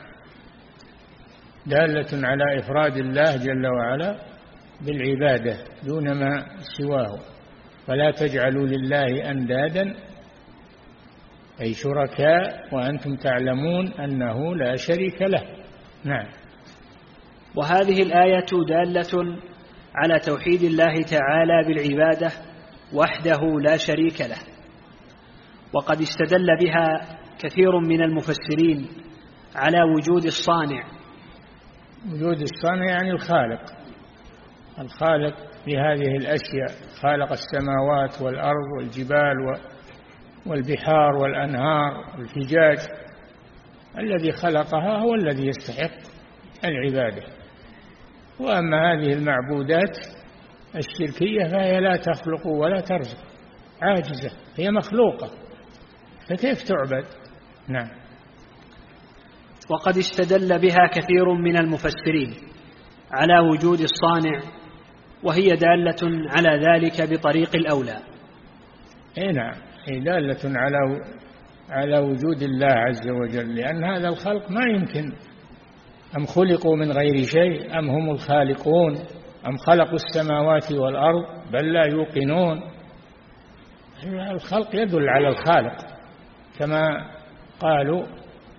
دالة على إفراد الله جل وعلا بالعبادة دون ما سواه، فلا تجعلوا لله أندادا أي شركاء وأنتم تعلمون أنه لا شريك له. نعم. وهذه الآية دالة على توحيد الله تعالى بالعبادة وحده لا شريك له، وقد استدل بها كثير من المفسرين على وجود الصانع. وجود الصانع يعني الخالق لهذه الأشياء، خالق السماوات والأرض والجبال والبحار والأنهار والفجاج، الذي خلقها هو الذي يستحق العبادة. وأما هذه المعبودات الشركية فهي لا تخلق ولا ترزق، عاجزة، هي مخلوقة، فكيف تعبد؟ نعم. وقد استدل بها كثير من المفسرين على وجود الصانع، وهي دالة على ذلك بطريق الأولى. نعم، هي دالة على وجود الله عز وجل، لأن هذا الخلق ما يمكن. أم خلقوا من غير شيء أم هم الخالقون أم خلقوا السماوات والأرض بل لا يوقنون. الخلق يدل على الخالق، كما قالوا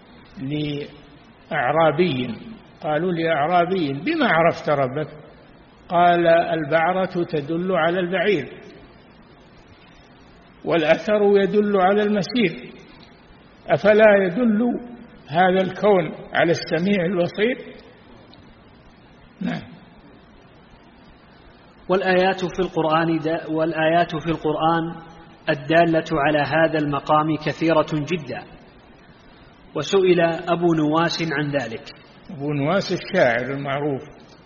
لأعرابي بما عرفت ربك؟ قال البعرة تدل على البعير والأثر يدل على المسير، أفلا يدل هذا الكون على السميع البصير؟ نعم. والآيات في القرآن الدالة على هذا المقام كثيرة جدا. وسئل أبو نواس عن ذلك. أبو نواس الشاعر المعروف،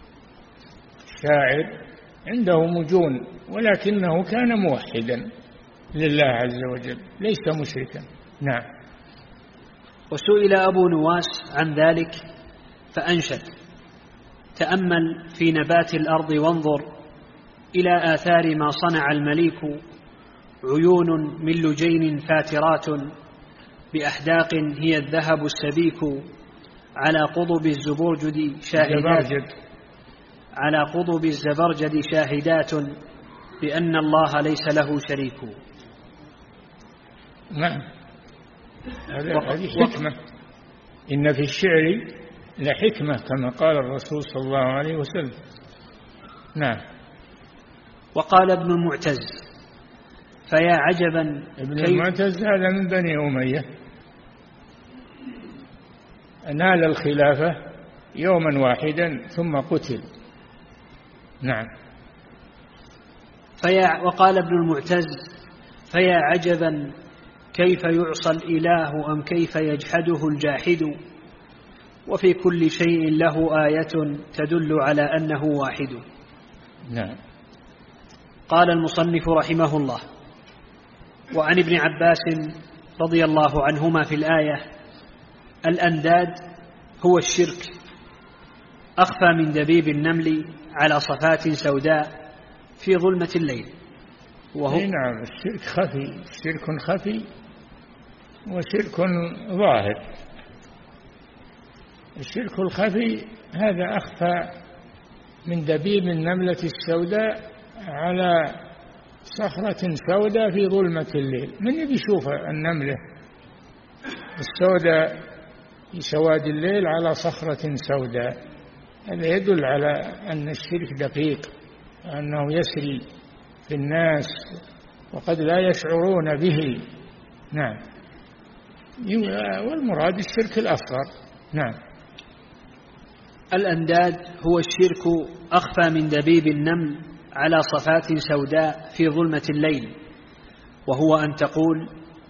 شاعر عنده مجون، ولكنه كان موحدا لله عز وجل، ليس مشركا. نعم. وسئل أبو نواس عن ذلك فأنشد: تأمل في نبات الأرض وانظر إلى آثار ما صنع المليك، عيون من لجين فاترات بأحداق هي الذهب السبيك، على قضب الزبرجد شاهدات على قضب الزبرجد شاهدات بأن الله ليس له شريك. نعم، هذه حكمة. إن في الشعر لحكمة كما قال الرسول صلى الله عليه وسلم. نعم. وقال ابن المعتز: فيا عجبا. ابن المعتز هذا من بني أمية، نال الخلافة يوما واحدا ثم قتل. نعم. وقال ابن المعتز: فيا عجبا كيف يعصى الإله أم كيف يجحده الجاحد، وفي كل شيء له آية تدل على أنه واحد. نعم. قال المصنف رحمه الله: وعن ابن عباس رضي الله عنهما في الآية: الأنداد هو الشرك أخفى من دبيب النمل على صفات سوداء في ظلمة الليل. وهو نعم، الشرك خفي، شرك خفي وشرك ظاهر. الشرك الخفي هذا أخفى من دبيب النملة السوداء على صخرة سوداء في ظلمة الليل. من يشوف النملة السوداء في سواد الليل على صخرة سوداء؟ هذا يدل على أن الشرك دقيق، أنه يسري في الناس وقد لا يشعرون به. نعم. والمراد الشرك الأصغر. نعم. الأنداد هو الشرك أخفى من دبيب النمل على صفات سوداء في ظلمة الليل، وهو أن تقول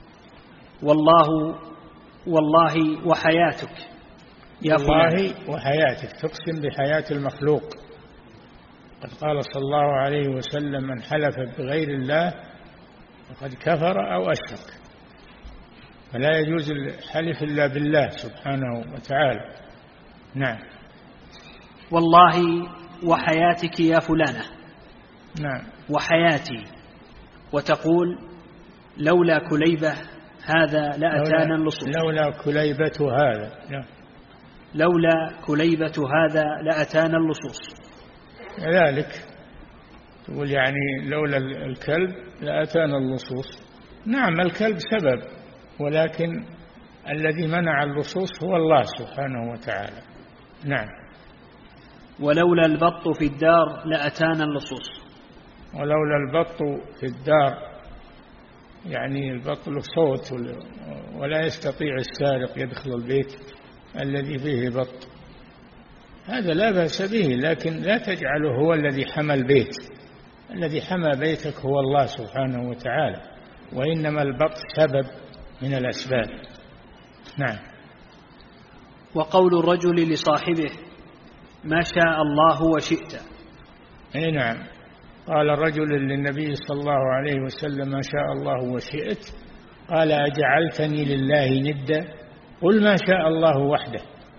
والله وحياتك يا فلان. والله وحياتك، تقسم بحياة المخلوق. قد قال صلى الله عليه وسلم: من حلف بغير الله فقد كفر أو أشرك. فلا يجوز الحلف إلا بالله سبحانه وتعالى. نعم. والله وحياتك يا فلانة. نعم. وحياتي. وتقول لولا كليبة هذا لأتانا اللصوص. لولا كليبة هذا. نعم. لولا كليبة هذا لأتانا اللصوص. ذلك تقول يعني لولا الكلب لأتانا اللصوص. نعم، الكلب سبب، ولكن الذي منع اللصوص هو الله سبحانه وتعالى. نعم. ولولا البط في الدار لأتانا اللصوص. ولولا البط في الدار يعني البط له صوت ولا يستطيع السارق يدخل البيت الذي فيه بط، هذا لا بأس به، لكن لا تجعله هو الذي حمى البيت. الذي حمى بيتك هو الله سبحانه وتعالى، وإنما البط سبب من الأسباب. نعم. وقول الرجل لصاحبه ما شاء الله وشئت. أي نعم. قال الرجل للنبي صلى الله عليه وسلم: ما شاء الله وشئت. قال: أجعلتني لله ندا؟ قل ما شاء الله وحده.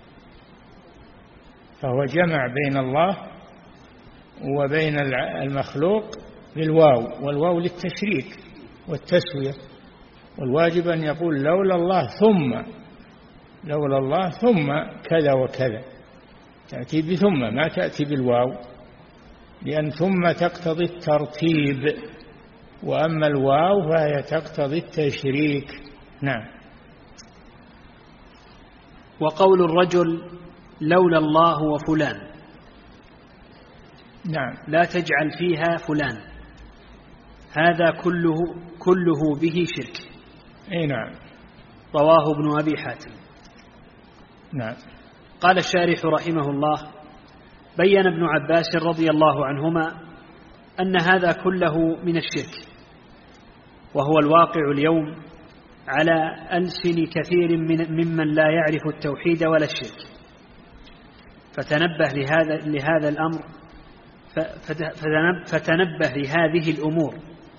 فهو جمع بين الله وبين المخلوق بالواو، والواو للتشريك والتسوية، والواجب أن يقول لولا الله ثم كذا وكذا. تأتي بثم، ما تأتي بالواو، لأن ثم تقتضي الترتيب، وأما الواو فهي تقتضي التشريك. نعم. وقول الرجل لولا الله وفلان. نعم. لا تجعل فيها فلان، هذا كله به شرك. أي نعم. رواه ابن أبي حاتم. نعم. قال الشارح رحمه الله: بين ابن عباس رضي الله عنهما أن هذا كله من الشرك، وهو الواقع اليوم على ألسن كثير ممن لا يعرف التوحيد ولا الشرك. فتنبه لهذا الأمر، فتنبه لهذه الأمور،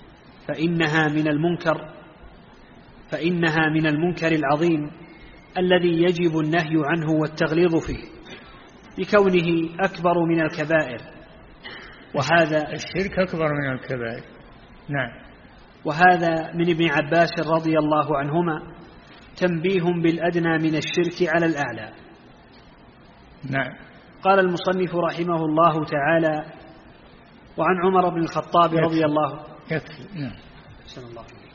فإنها من المنكر العظيم الذي يجب النهي عنه والتغليظ فيه لكونه أكبر من الكبائر. وهذا الشرك أكبر من الكبائر. نعم. وهذا من ابن عباس رضي الله عنهما تنبيه بالأدنى من الشرك على الأعلى. نعم. قال المصنف رحمه الله تعالى: وعن عمر بن الخطاب رضي الله يكفي. نعم. أحسن الله إليك.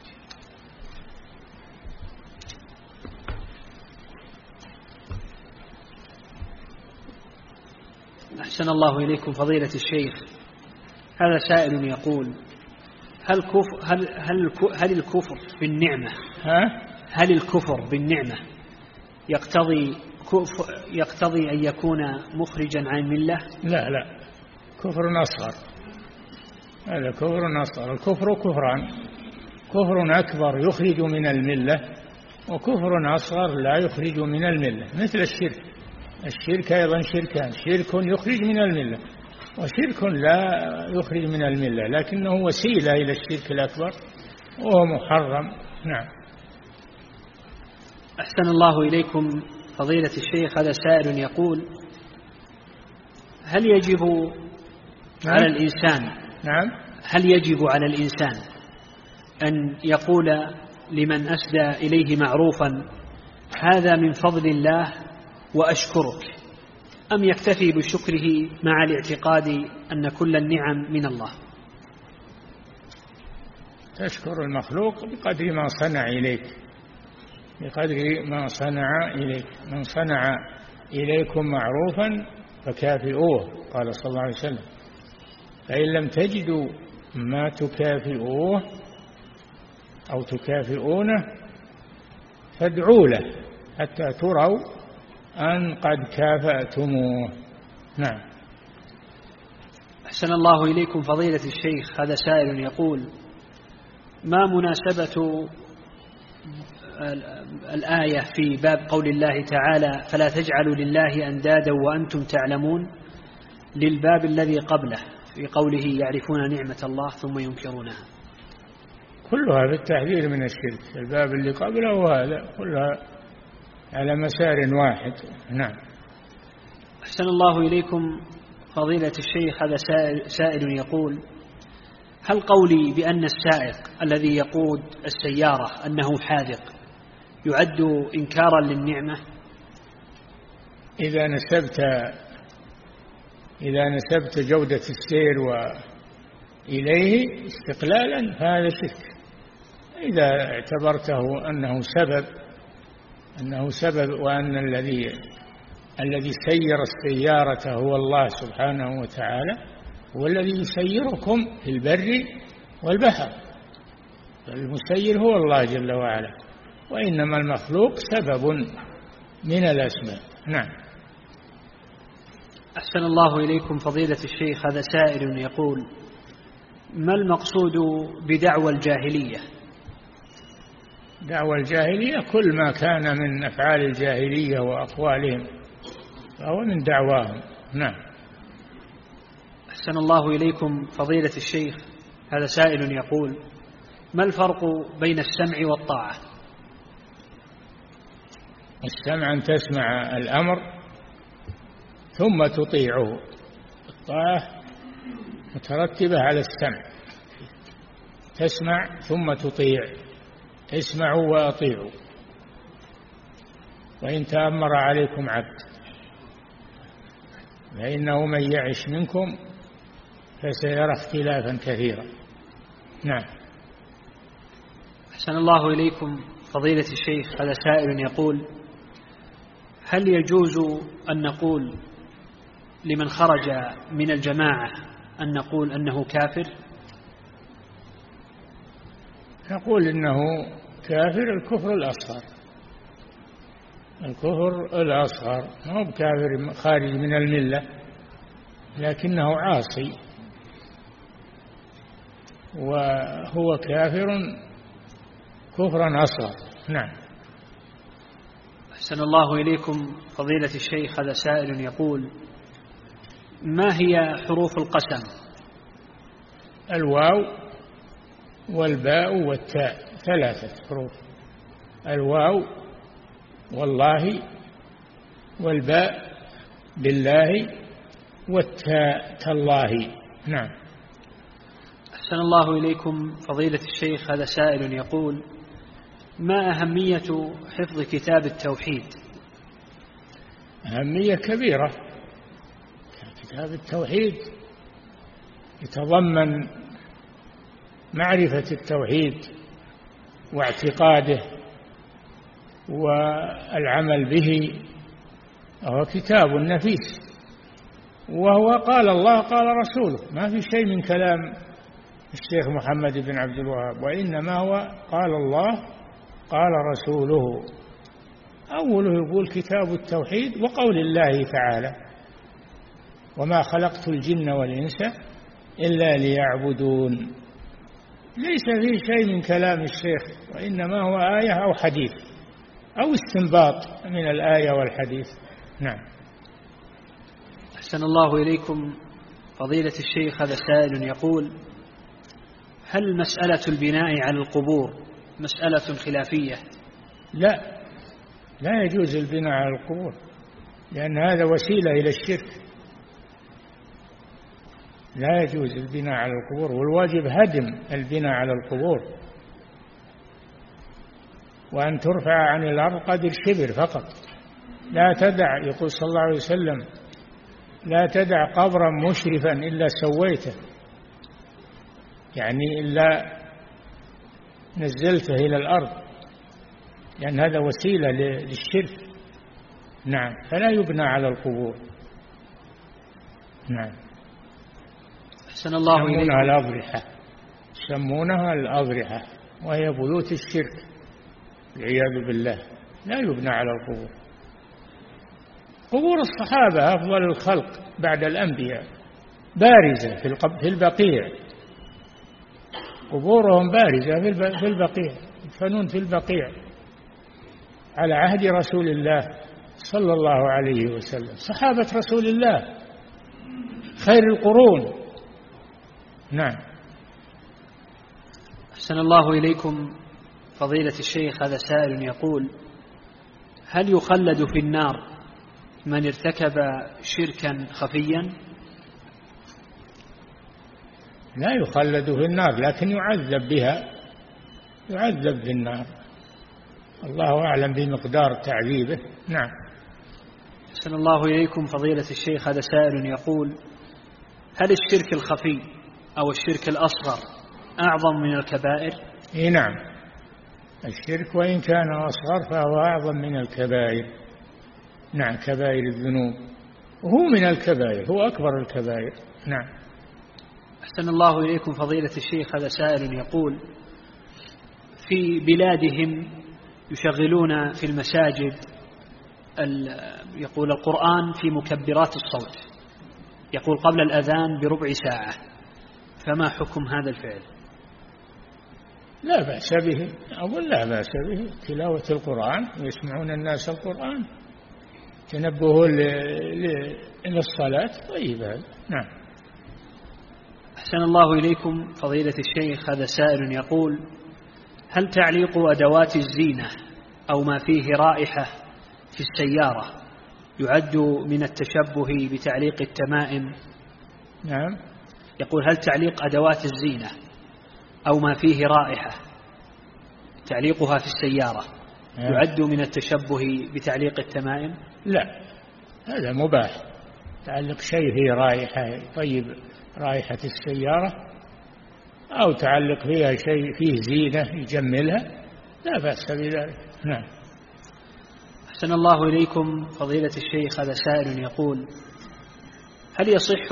أحسن الله إليكم فضيلة الشيخ. هذا سائل يقول: هل الكفر بالنعمة هل الكفر بالنعمة يقتضي أن يكون مخرجا عن الملة؟ لا، كفر أصغر. هذا كفر أصغر. الكفر كفران: كفر أكبر يخرج من الملة، وكفر أصغر لا يخرج من الملة، مثل الشرك. الشرك أيضا شركان: شرك يخرج من الملة، وشرك لا يخرج من الملة، لكنه وسيلة إلى الشرك الأكبر وهو محرم. نعم. أحسن الله إليكم فضيلة الشيخ. هذا سائل يقول: هل يجب على الإنسان هل يجب على الإنسان أن يقول لمن أسدى إليه معروفا: هذا من فضل الله وأشكرك، أم يكتفي بشكره مع الاعتقاد أن كل النعم من الله؟ تشكر المخلوق بقدر ما صنع إليك، بقدر ما صنع إليك. من صنع إليكم معروفا فكافئوه، قال صلى الله عليه وسلم: فإن لم تجدوا ما تكافئوه أو تكافئونه فادعوا له حتى تروا أن قد كافأتموه. نعم. أحسن الله إليكم فضيلة الشيخ. هذا سائل يقول: ما مناسبة الآية في باب قول الله تعالى: فلا تجعلوا لله أندادا وأنتم تعلمون، للباب الذي قبله في قوله: يعرفون نعمة الله ثم ينكرونها؟ كلها بالتحذير من الشرك. الباب اللي قبله وهذا كلها على مسار واحد. نعم. أحسن الله إليكم فضيلة الشيخ. هذا سائل يقول: هل قولي بأن السائق الذي يقود السيارة أنه حاذق يعد إنكارا للنعمة؟ إذا نسبت جودة السير وإليه استقلالا فهذا شرك. إذا اعتبرته أنه سبب وأن الذي سير السيارة هو الله سبحانه وتعالى، هو الذي يسيركم في البر والبحر، المسير هو الله جل وعلا، وإنما المخلوق سبب من الأسباب. نعم. أحسن الله إليكم فضيلة الشيخ. هذا سائل يقول: ما المقصود بدعوى الجاهلية؟ دعوى الجاهلية كل ما كان من أفعال الجاهلية وأقوالهم فهو من دعواهم. نعم. أحسن الله إليكم فضيلة الشيخ. هذا سائل يقول: ما الفرق بين السمع والطاعة؟ السمع أن تسمع الأمر ثم تطيعه، الطاعة مترتبة على السمع، تسمع ثم تطيع. اسمعوا وأطيعوا. وإن تأمر عليكم عبد فإنه من يعش منكم فسيرى اختلافا كثيرا. نعم. أحسن الله إليكم فضيلة الشيخ. هذا سائل يقول: هل يجوز أن نقول لمن خرج من الجماعة أن نقول أنه كافر؟ نقول إنه كافر الكفر الأصغر. الكفر الأصغر ما هو كافر خارج من الملة، لكنه عاصي وهو كافر كفرا أصغر. نعم. أحسن الله إليكم فضيلة الشيخ. هذا سائل يقول: ما هي حروف القسم؟ الواو والباء والتاء، 3 حروف: الواو والله، والباء بالله، والتاء تالله. نعم. أحسن الله إليكم فضيلة الشيخ. هذا سائل يقول: ما أهمية حفظ كتاب التوحيد؟ أهمية كبيرة. كتاب التوحيد يتضمن معرفة التوحيد واعتقاده والعمل به. هو كتاب نفيس، وهو قال الله قال رسوله، ما في شيء من كلام الشيخ محمد بن عبد الوهاب، وإنما هو قال الله قال رسوله. أوله يقول كتاب التوحيد، وقول الله تعالى: وما خلقت الجن والإنس إلا ليعبدون. ليس فيه شيء من كلام الشيخ، وإنما هو آية أو حديث أو استنباط من الآية والحديث. نعم. أحسن الله إليكم فضيلة الشيخ. هذا سائل يقول: هل مسألة البناء على القبور مسألة خلافية؟ لا يجوز البناء على القبور، لأن هذا وسيلة إلى الشرك. لا يجوز البناء على القبور، والواجب هدم البناء على القبور، وأن ترفع عن الأرض قدر شبر فقط. لا تدع، يقول صلى الله عليه وسلم: لا تدع قبرا مشرفا إلا سويته، يعني إلا نزلته إلى الأرض، لأن هذا وسيلة للشرك. نعم. فلا يبنى على القبور. نعم. أحسن الله إليكم. يسمونها الأضرحة، يسمونها الأضرحة، وهي بيوت الشرك والعياذ بالله. لا يبنى على القبور. قبور الصحابة أفضل الخلق بعد الأنبياء بارزة في البقيع، قبورهم بارزة في البقيع، يدفنون في البقيع على عهد رسول الله صلى الله عليه وسلم. صحابة رسول الله خير القرون. نعم. أحسن الله إليكم فضيلة الشيخ. هذا سائل يقول: هل يخلد في النار من ارتكب شركا خفيا؟ لا يخلد في النار، لكن يعذب بها، يعذب في النار. الله أعلم بمقدار تعذيبه. نعم. أحسن الله إليكم فضيلة الشيخ. هذا سائل يقول: هل الشرك الخفي أو الشرك الأصغر أعظم من الكبائر؟ نعم. الشرك وإن كان أصغر فهو أعظم من الكبائر. نعم. كبائر الذنوب، وهو من الكبائر، هو أكبر الكبائر. نعم. أحسن الله إليكم فضيلة الشيخ. هذا سائل يقول: في بلادهم يشغلون في المساجد يقول القرآن في مكبرات الصوت، يقول قبل الأذان بربع ساعة، فما حكم هذا الفعل؟ لا بأس به، أقول لا بأس به. تلاوة القرآن ويسمعون الناس القرآن، تنبه إلى الصلاة، طيب هذا. نعم. أحسن الله إليكم فضيلة الشيخ. هذا سائل يقول: هل تعليق أدوات الزينة أو ما فيه رائحة في السيارة يعد من التشبه بتعليق التمائم؟ نعم. يقول: هل تعليق أدوات الزينة أو ما فيه رائحة تعليقها في السيارة يعد من التشبه بتعليق التمائم؟ لا، هذا مباح. تعلق شيء فيه رائحة، طيب رائحة السيارة، أو تعلق فيها شيء فيه زينة يجملها، لا بأس بذلك. نعم. أحسن الله إليكم فضيلة الشيخ. هذا سائل يقول: هل يصح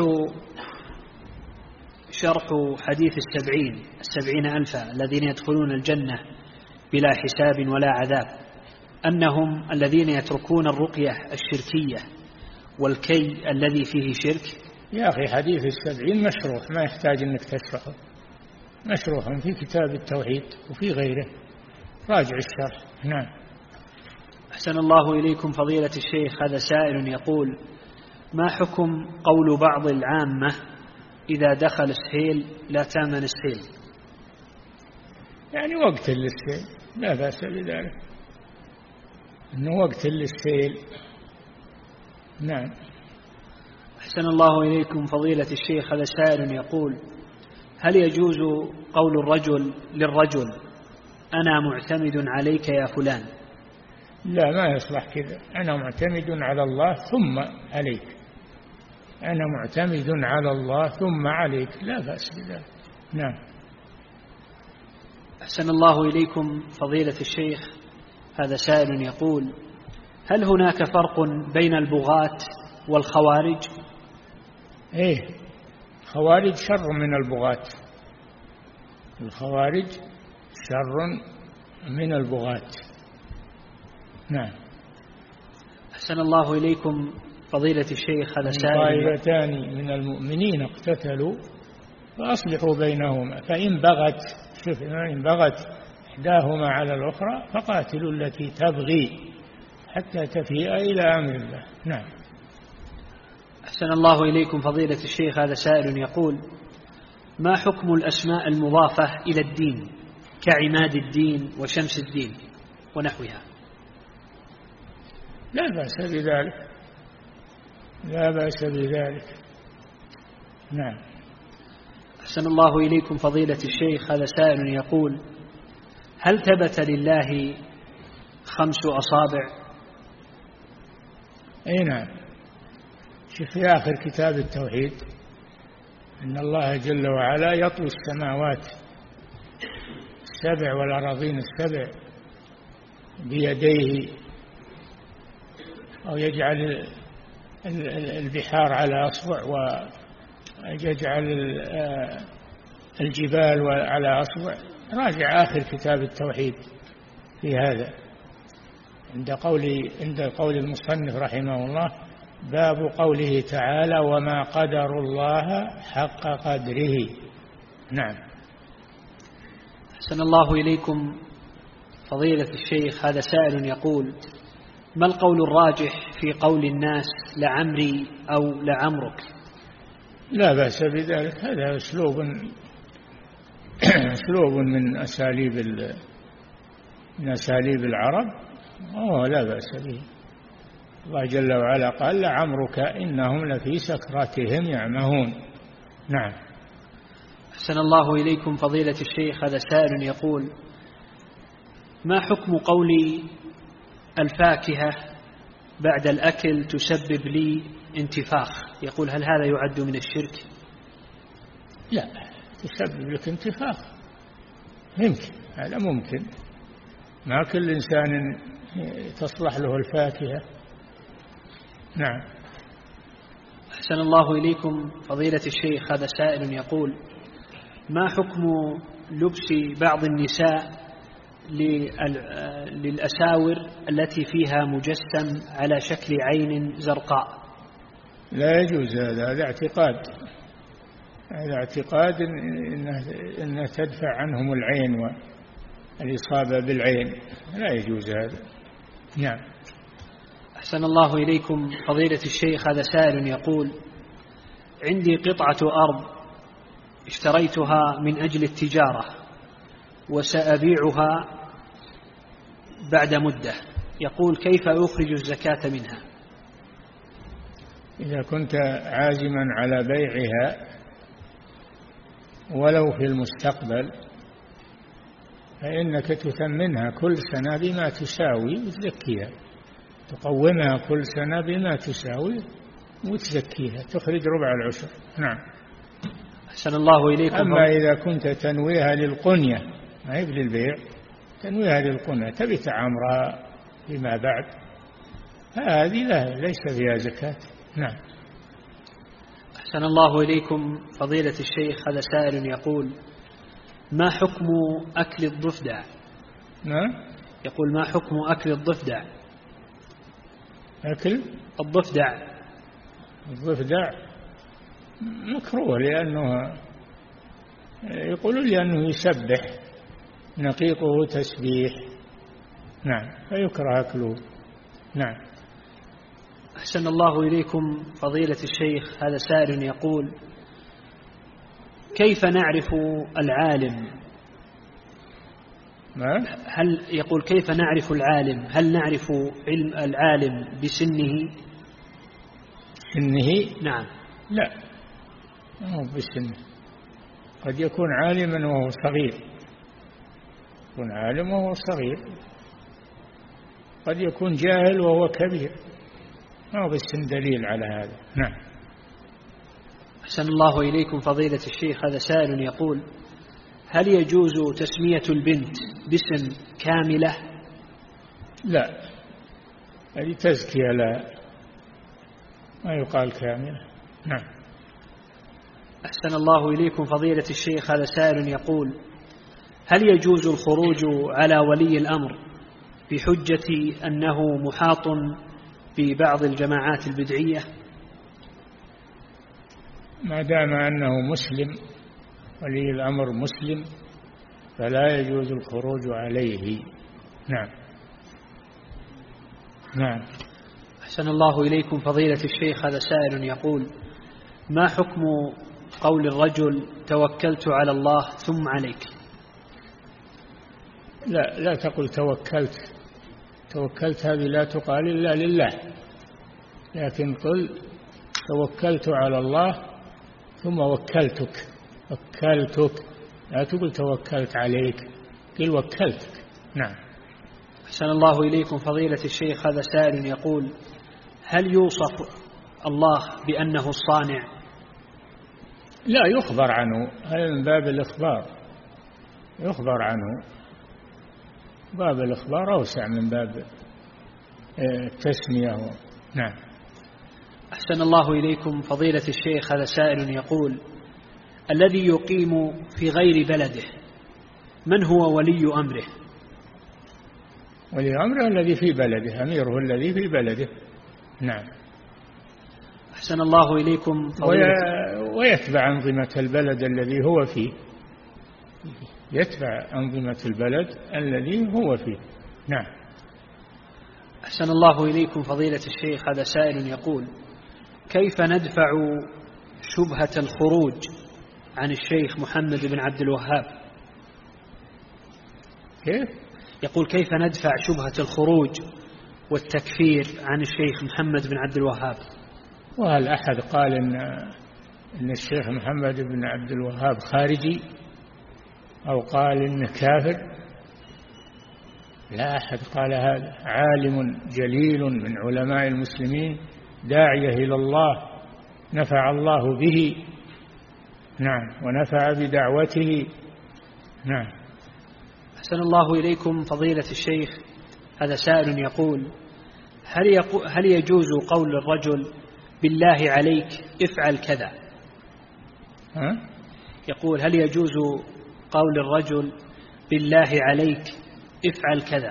شرح حديث 70 ألفا الذين يدخلون الجنة بلا حساب ولا عذاب أنهم الذين يتركون الرقية الشركية والكي الذي فيه شرك؟ يا أخي حديث 70 مشروح، ما يحتاج أنك تشرحه، مشروح في كتاب التوحيد وفي غيره، راجع الشرح. نعم. أحسن الله إليكم فضيلة الشيخ، هذا سائل يقول: ما حكم قول بعض العامة إذا دخل السيل لا تامن السيل؟ يعني وقت للسيل، لا بأس بذلك، إنه وقت للسيل. نعم. أحسن الله إليكم فضيلة الشيخ، هذا سائل يقول: هل يجوز قول الرجل للرجل أنا معتمد عليك يا فلان؟ لا، ما يصلح كذا. أنا معتمد على الله ثم عليك، أنا معتمد على الله ثم عليك، لا بأس بذلك. نعم. أحسن الله إليكم فضيلة الشيخ، هذا سائل يقول: هل هناك فرق بين البغاة والخوارج؟ إيه، الخوارج شر من البغاة، الخوارج شر من البغاة. نعم. أحسن الله إليكم فضيلة الشيخ، هذا سائل: طائفتان من المؤمنين اقتتلوا فأصلحوا بينهما، فإن بغت إحداهما على الأخرى فقاتلوا التي تبغي حتى تفيء إلى أمر الله. نعم. أحسن الله إليكم فضيلة الشيخ، هذا سائل يقول: ما حكم الأسماء المضافة إلى الدين كعماد الدين وشمس الدين ونحوها؟ لا بأس بذلك، لا بأس بذلك. نعم. أحسن الله إليكم فضيلة الشيخ، هذا سائل يقول: هل ثبت لله 5 أصابع؟ أي نعم. شوف في آخر كتاب التوحيد إن الله جل وعلا يطوي السماوات 7 والأراضين 7 بيديه، أو يجعل البحار على أصبع، ويجعل الجبال على أصبع. راجع آخر كتاب التوحيد في هذا عند قول المصنف رحمه الله: باب قوله تعالى: وما قدر الله حق قدره. نعم. أحسن الله إليكم فضيلة الشيخ، هذا سائل يقول: ما القول الراجح في قول الناس لعمري أو لعمرك؟ لا بأس بذلك، هذا أسلوب من أساليب العرب، لا بأس به. الله جل وعلا قال: لعمرك إنهم لفي سكرتهم يعمهون. نعم. أحسن الله إليكم فضيلة الشيخ، هذا سائل يقول: ما حكم قول الفاكهة بعد الأكل تسبب لي انتفاخ؟ يقول: هل هذا يعد من الشرك؟ لا، تسبب لك انتفاخ يمكن، هذا ممكن، ما كل إنسان تصلح له الفاكهة. نعم. أحسن الله إليكم فضيلة الشيخ، هذا سائل يقول: ما حكم لبس بعض النساء للأساور التي فيها مجسم على شكل عين زرقاء؟ لا يجوز هذا اعتقاد إنها تدفع عنهم العين والإصابة بالعين، لا يجوز هذا. نعم. أحسن الله إليكم فضيلة الشيخ، هذا سائل يقول: عندي قطعة أرض اشتريتها من أجل التجارة وسأبيعها بعد مدة، يقول: كيف أخرج الزكاة منها؟ إذا كنت عازما على بيعها ولو في المستقبل فإنك تثمنها كل سنة بما تساوي وتزكيها، تقومها كل سنة بما تساوي وتزكيها، تخرج ربع العشر. نعم. أحسن الله إليكم. أما إذا كنت تنويها للقنية، ما هي للبيع، تنويها للقنية تبي تعمرها فيما بعد، هذه ليس فيها زكاة. نعم. أحسن الله إليكم فضيلة الشيخ، هذا سائل يقول: ما حكم أكل الضفدع؟ نعم. يقول: ما حكم أكل الضفدع؟ أكل الضفدع مكروه، يقولون لأنه يسبح نقيقه تسبيح، نعم، فيكره أكله. نعم. أحسن الله إليكم فضيلة الشيخ، هذا سائل يقول: كيف نعرف العالم؟ يقول كيف نعرف العالم؟ هل نعرف علم العالم بسنه؟ سنه؟ نعم. لا، مو بسنه، قد يكون عالما وهو صغير، يكون عالم وهو صغير، قد يكون جاهل وهو كبير، ما بالسن دليل على هذا. نعم. أحسن الله إليكم فضيلة الشيخ، هذا سائل يقول: هل يجوز تسمية البنت باسم كاملة؟ لا، هذه تزكية، لا، ما يقال كاملة. نعم. أحسن الله إليكم فضيلة الشيخ، هذا سائل يقول: هل يجوز الخروج على ولي الأمر بحجة أنه محاط ببعض الجماعات البدعية؟ ما دام أنه مسلم، ولي الأمر مسلم، فلا يجوز الخروج عليه. نعم. نعم. أحسن الله إليكم فضيلة الشيخ، هذا سائل يقول: ما حكم قول الرجل توكلت على الله ثم عليك؟ لا تقل توكلت، هذه لا تقال إلا لله، لكن قل توكلت على الله ثم وكلتك، لا تقل توكلت عليك، قل وكلتك. نعم. أحسن الله إليكم فضيلة الشيخ، هذا سائل يقول: هل يوصف الله بأنه الصانع؟ لا، يخبر عنه، هذا من باب الإخبار، يخبر عنه، باب الإخبار أوسع من باب التسمية. نعم. أحسن الله إليكم فضيلة الشيخ، هذا سائل يقول: الذي يقيم في غير بلده من هو ولي أمره؟ ولي أمره الذي في بلده، أميره الذي في بلده. نعم. أحسن الله إليكم فضيلة، ويتبع أنظمة البلد الذي هو فيه، يتبع أنظمة البلد الذي هو فيه. نعم. أحسن الله إليكم فضيلة الشيخ، هذا سائل يقول: كيف ندفع شبهة الخروج عن الشيخ محمد بن عبد الوهاب؟ كيف؟ يقول: كيف ندفع شبهة الخروج والتكفير عن الشيخ محمد بن عبد الوهاب؟ وهل أحد قال إن الشيخ محمد بن عبد الوهاب خارجي أو قال إنه كافر؟ لا أحد قال هذا، عالم جليل من علماء المسلمين، داعية إلى الله، نفع الله به، نعم، ونفع بدعوته. نعم. أحسن الله إليكم فضيلة الشيخ، هذا سائل يقول: هل يجوز قول الرجل بالله عليك افعل كذا؟ يقول: هل يجوز قول الرجل بالله عليك افعل كذا؟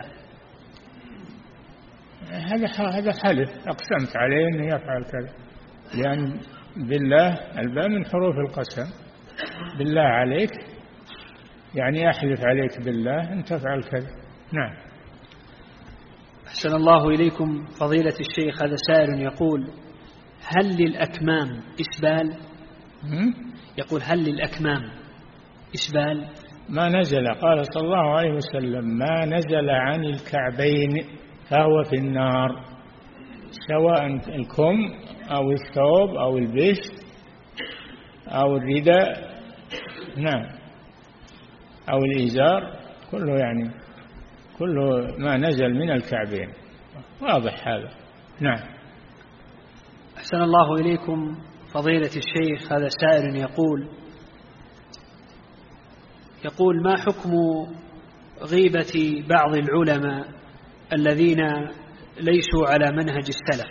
هذا حلف، أقسمت عليه أنه يفعل كذا، لأن بالله الباء من حروف القسم، بالله عليك يعني أحلف عليك بالله أن تفعل كذا. نعم. أحسن الله إليكم فضيلة الشيخ، هذا سائل يقول: هل للأكمام إسبال؟ يقول: هل للأكمام إسبال؟ ما نزل، قال صلى الله عليه وسلم: ما نزل عن الكعبين فهو في النار، سواء الكم أو الثوب أو البش أو الرداء، نعم، أو الإزار، كله يعني كله ما نزل من الكعبين، واضح هذا. نعم. أحسن الله إليكم فضيلة الشيخ، هذا سائل يقول: ما حكم غيبة بعض العلماء الذين ليسوا على منهج السلف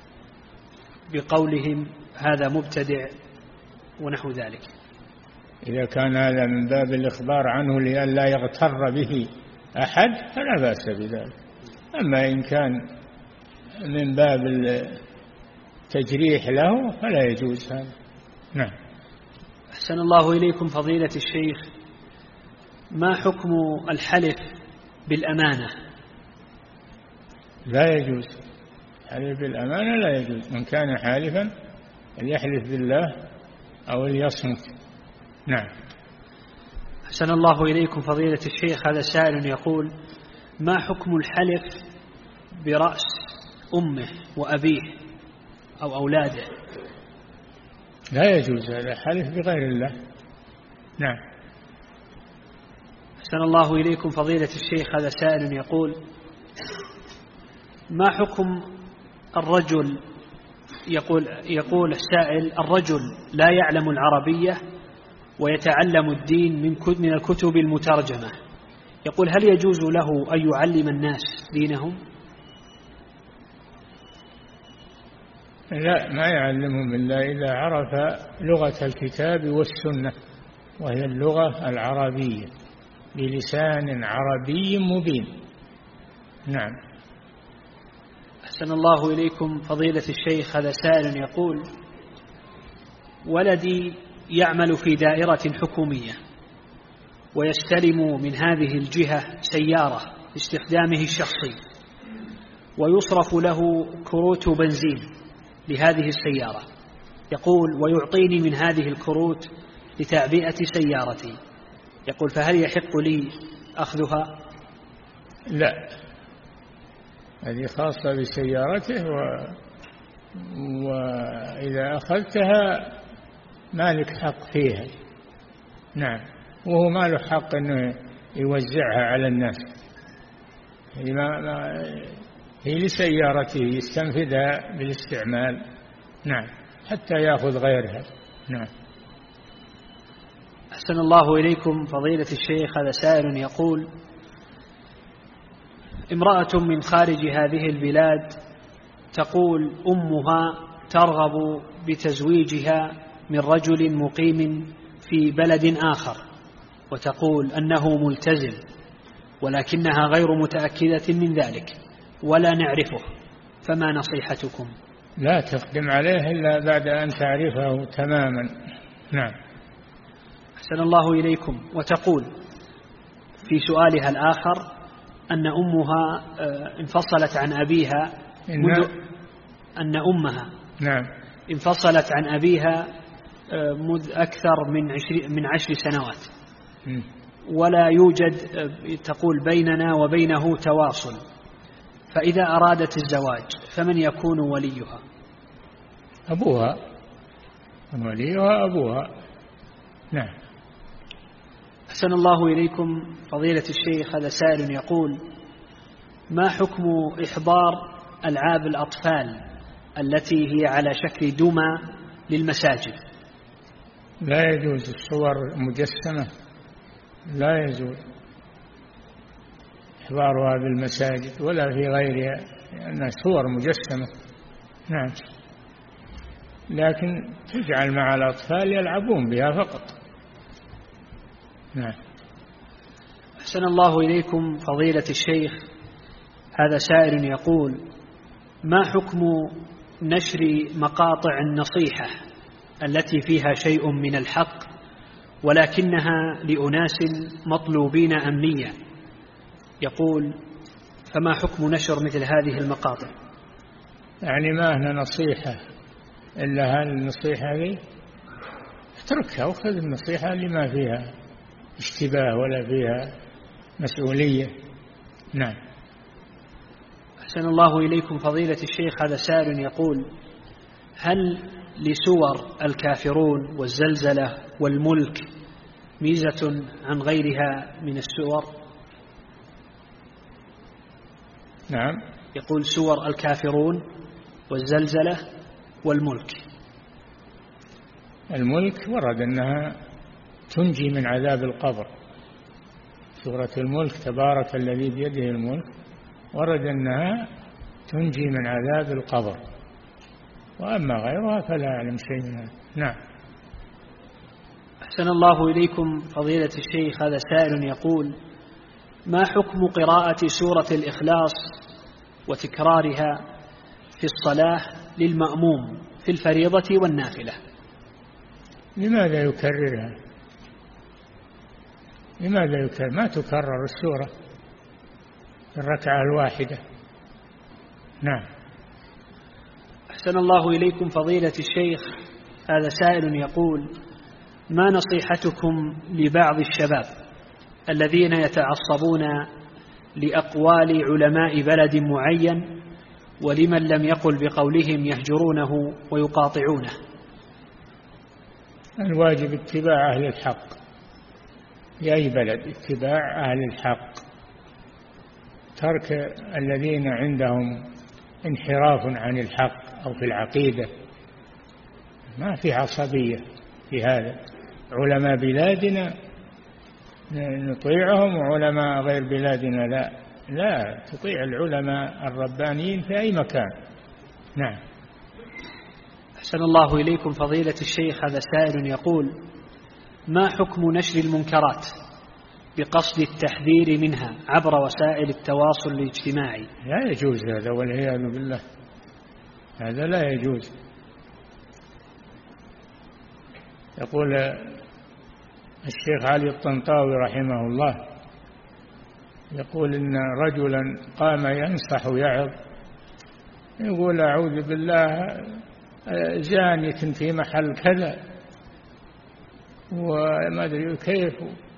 بقولهم هذا مبتدع ونحو ذلك؟ إذا كان هذا من باب الإخبار عنه لئلا يغتر به أحد فلا بأس بذلك، أما إن كان من باب التجريح له فلا يجوز هذا. نعم. أحسن الله إليكم فضيلة الشيخ، ما حكم الحلف بالأمانة؟ لا يجوز الحلف بالأمانة، لا يجوز. من كان حالفا فليحلف بالله أو ليصمت. نعم. أحسن الله إليكم فضيلة الشيخ، هذا سائل يقول: ما حكم الحلف برأس أمه وأبيه أو أولاده؟ لا يجوز هذا حلف بغير الله. نعم. أحسن الله إليكم فضيلة الشيخ، هذا سائل يقول: ما حكم الرجل، يقول السائل: الرجل لا يعلم العربية ويتعلم الدين من الكتب المترجمة، يقول: هل يجوز له أن يعلم الناس دينهم؟ لا، ما يعلمهم إلا إذا عرف لغة الكتاب والسنة، وهي اللغة العربية بلسان عربي مبين. نعم. أحسن الله إليكم فضيلة الشيخ، هذا سائل يقول: ولدي يعمل في دائرة حكومية ويستلم من هذه الجهة سيارة باستخدامه الشخصي، ويصرف له كروت بنزين لهذه السيارة، يقول: ويعطيني من هذه الكروت لتعبئة سيارتي، يقول: فهل يحق لي أخذها؟ لا، هذه خاصة بسيارته، وإذا أخذتها ما لك حق فيها. نعم. وهو ما له حق أنه يوزعها على الناس، هي لسيارته يستنفذها بالاستعمال. نعم، حتى يأخذ غيرها. نعم. أحسن الله إليكم فضيلة الشيخ، هذا سائل يقول: امرأة من خارج هذه البلاد تقول أمها ترغب بتزويجها من رجل مقيم في بلد آخر، وتقول أنه ملتزم، ولكنها غير متأكدة من ذلك ولا نعرفه، فما نصيحتكم؟ لا تقدم عليه إلا بعد أن تعرفه تماما. نعم. أحسن الله إليكم. وتقول في سؤالها الآخر أن أمها انفصلت عن أبيها أن أمها نعم انفصلت عن أبيها منذ أكثر من 10 سنوات، ولا يوجد تقول بيننا وبينه تواصل، فإذا أرادت الزواج فمن يكون وليها؟ أبوها، وليها أبوها. نعم. أحسن الله إليكم فضيلة الشيخ، هذا سائل يقول: ما حكم إحضار ألعاب الأطفال التي هي على شكل دمى للمساجد؟ لا يجوز. الصور مجسمة لا يجوز إحضارها بالمساجد ولا في غيرها، لأنها صور مجسمة. نعم. لكن تجعل مع الأطفال يلعبون بها فقط. نعم. أحسن الله إليكم فضيلة الشيخ، هذا سائل يقول: ما حكم نشر مقاطع النصيحة التي فيها شيء من الحق ولكنها لأناس مطلوبين أمنيا؟ يقول: فما حكم نشر مثل هذه المقاطع؟ يعني ما هنا نصيحة إلا هالنصيحة لي، اتركها وخذ النصيحة اللي ما فيها اشتباه ولا فيها مسؤولية. نعم. أحسن الله إليكم فضيلة الشيخ، هذا سائل يقول: هل لسور الكافرون والزلزلة والملك ميزة عن غيرها من السور؟ نعم. يقول: سور الكافرون والزلزلة والملك. الملك ورد أنها تنجي من عذاب القبر، سورة الملك تبارك الذي بيده الملك، ورد أنها تنجي من عذاب القبر، وأما غيرها فلا أعلم شيء منها. نعم. أحسن الله إليكم فضيلة الشيخ، هذا سائل يقول: ما حكم قراءة سورة الإخلاص وتكرارها في الصلاة للمأموم في الفريضة والنافلة؟ لماذا يكررها؟ لماذا يكرر؟ ما تكرر السورة في الركعة الواحدة. نعم. أحسن الله إليكم فضيلة الشيخ، هذا سائل يقول: ما نصيحتكم لبعض الشباب الذين يتعصبون لأقوال علماء بلد معين، ولمن لم يقل بقولهم يهجرونه ويقاطعونه؟ الواجب اتباع أهل الحق في أي بلد، اتباع أهل الحق، ترك الذين عندهم انحراف عن الحق أو في العقيدة. ما في عصبية في هذا. علماء بلادنا نطيعهم وعلماء غير بلادنا لا تطيع العلماء الربانيين في أي مكان. نعم. أحسن الله إليكم فضيلة الشيخ، هذا سائل يقول: ما حكم نشر المنكرات بقصد التحذير منها عبر وسائل التواصل الاجتماعي؟ لا يجوز هذا والعياذ بالله، هذا لا يجوز. يقول الشيخ علي الطنطاوي رحمه الله، يقول إن رجلا قام ينصح ويعظ، يقول أعوذ بالله زانية في محل كذا وما أدري كيف،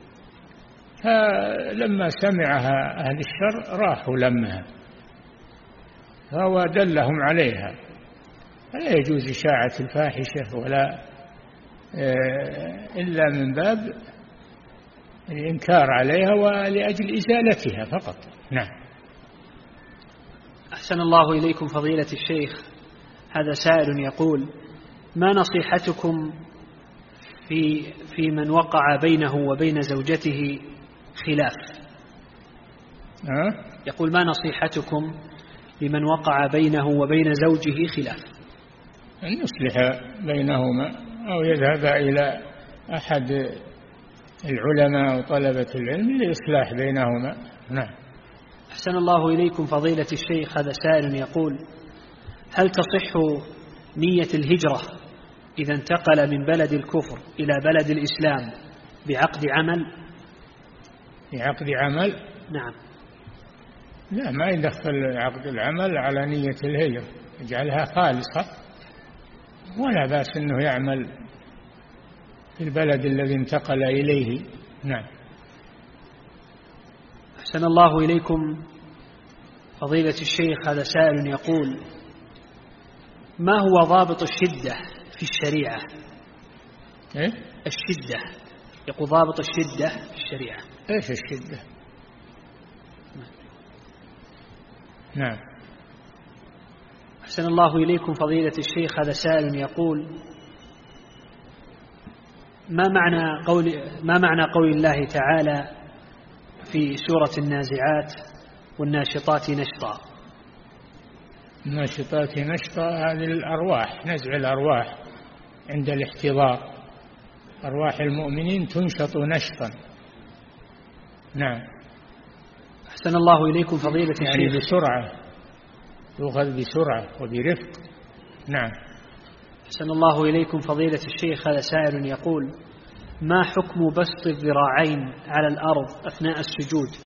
فلما سمعها أهل الشر راحوا لمها، فهو دلهم عليها. فلا يجوز إشاعة الفاحشة ولا إلا من باب الإنكار عليها ولأجل إزالتها فقط. نعم. أحسن الله إليكم فضيلة الشيخ، هذا سائل يقول: ما نصيحتكم في من وقع بينه وبين زوجته خلاف؟ يقول: ما نصيحتكم لمن وقع بينه وبين زوجه خلاف؟ أن يصلح بينهما أو يذهب إلى أحد العلماء وطلبة العلم لإصلاح بينهما. نعم. أحسن الله إليكم فضيلة الشيخ، هذا سائل يقول: هل تصح نية الهجرة إذا انتقل من بلد الكفر إلى بلد الإسلام بعقد عمل؟ بعقد عمل؟ نعم. لا، ما يدخل عقد العمل على نية الهجرة، يجعلها خالصة، ولا بأس أنه يعمل في البلد الذي انتقل إليه. نعم. أحسن الله إليكم فضيلة الشيخ، هذا سائل يقول: ما هو ضابط الشدة في الشريعة؟ الشدة، يقول ضابط الشدة في الشريعة. إيش الشدة؟ نعم. أحسن الله إليكم فضيلة الشيخ، هذا سائل يقول: ما معنى قول الله تعالى في سورة النازعات: والناشطات نشطا؟ الناشطات نشطا هذه الأرواح، نزع الأرواح عند الاحتضار، أرواح المؤمنين تنشط نشطا. نعم. أحسن الله إليكم فضيلة الشيخ، يعني بسرعة، يؤخذ بسرعة وبرفق. نعم. أحسن الله إليكم فضيلة الشيخ، هذا سائل يقول: ما حكم بسط الذراعين على الأرض أثناء السجود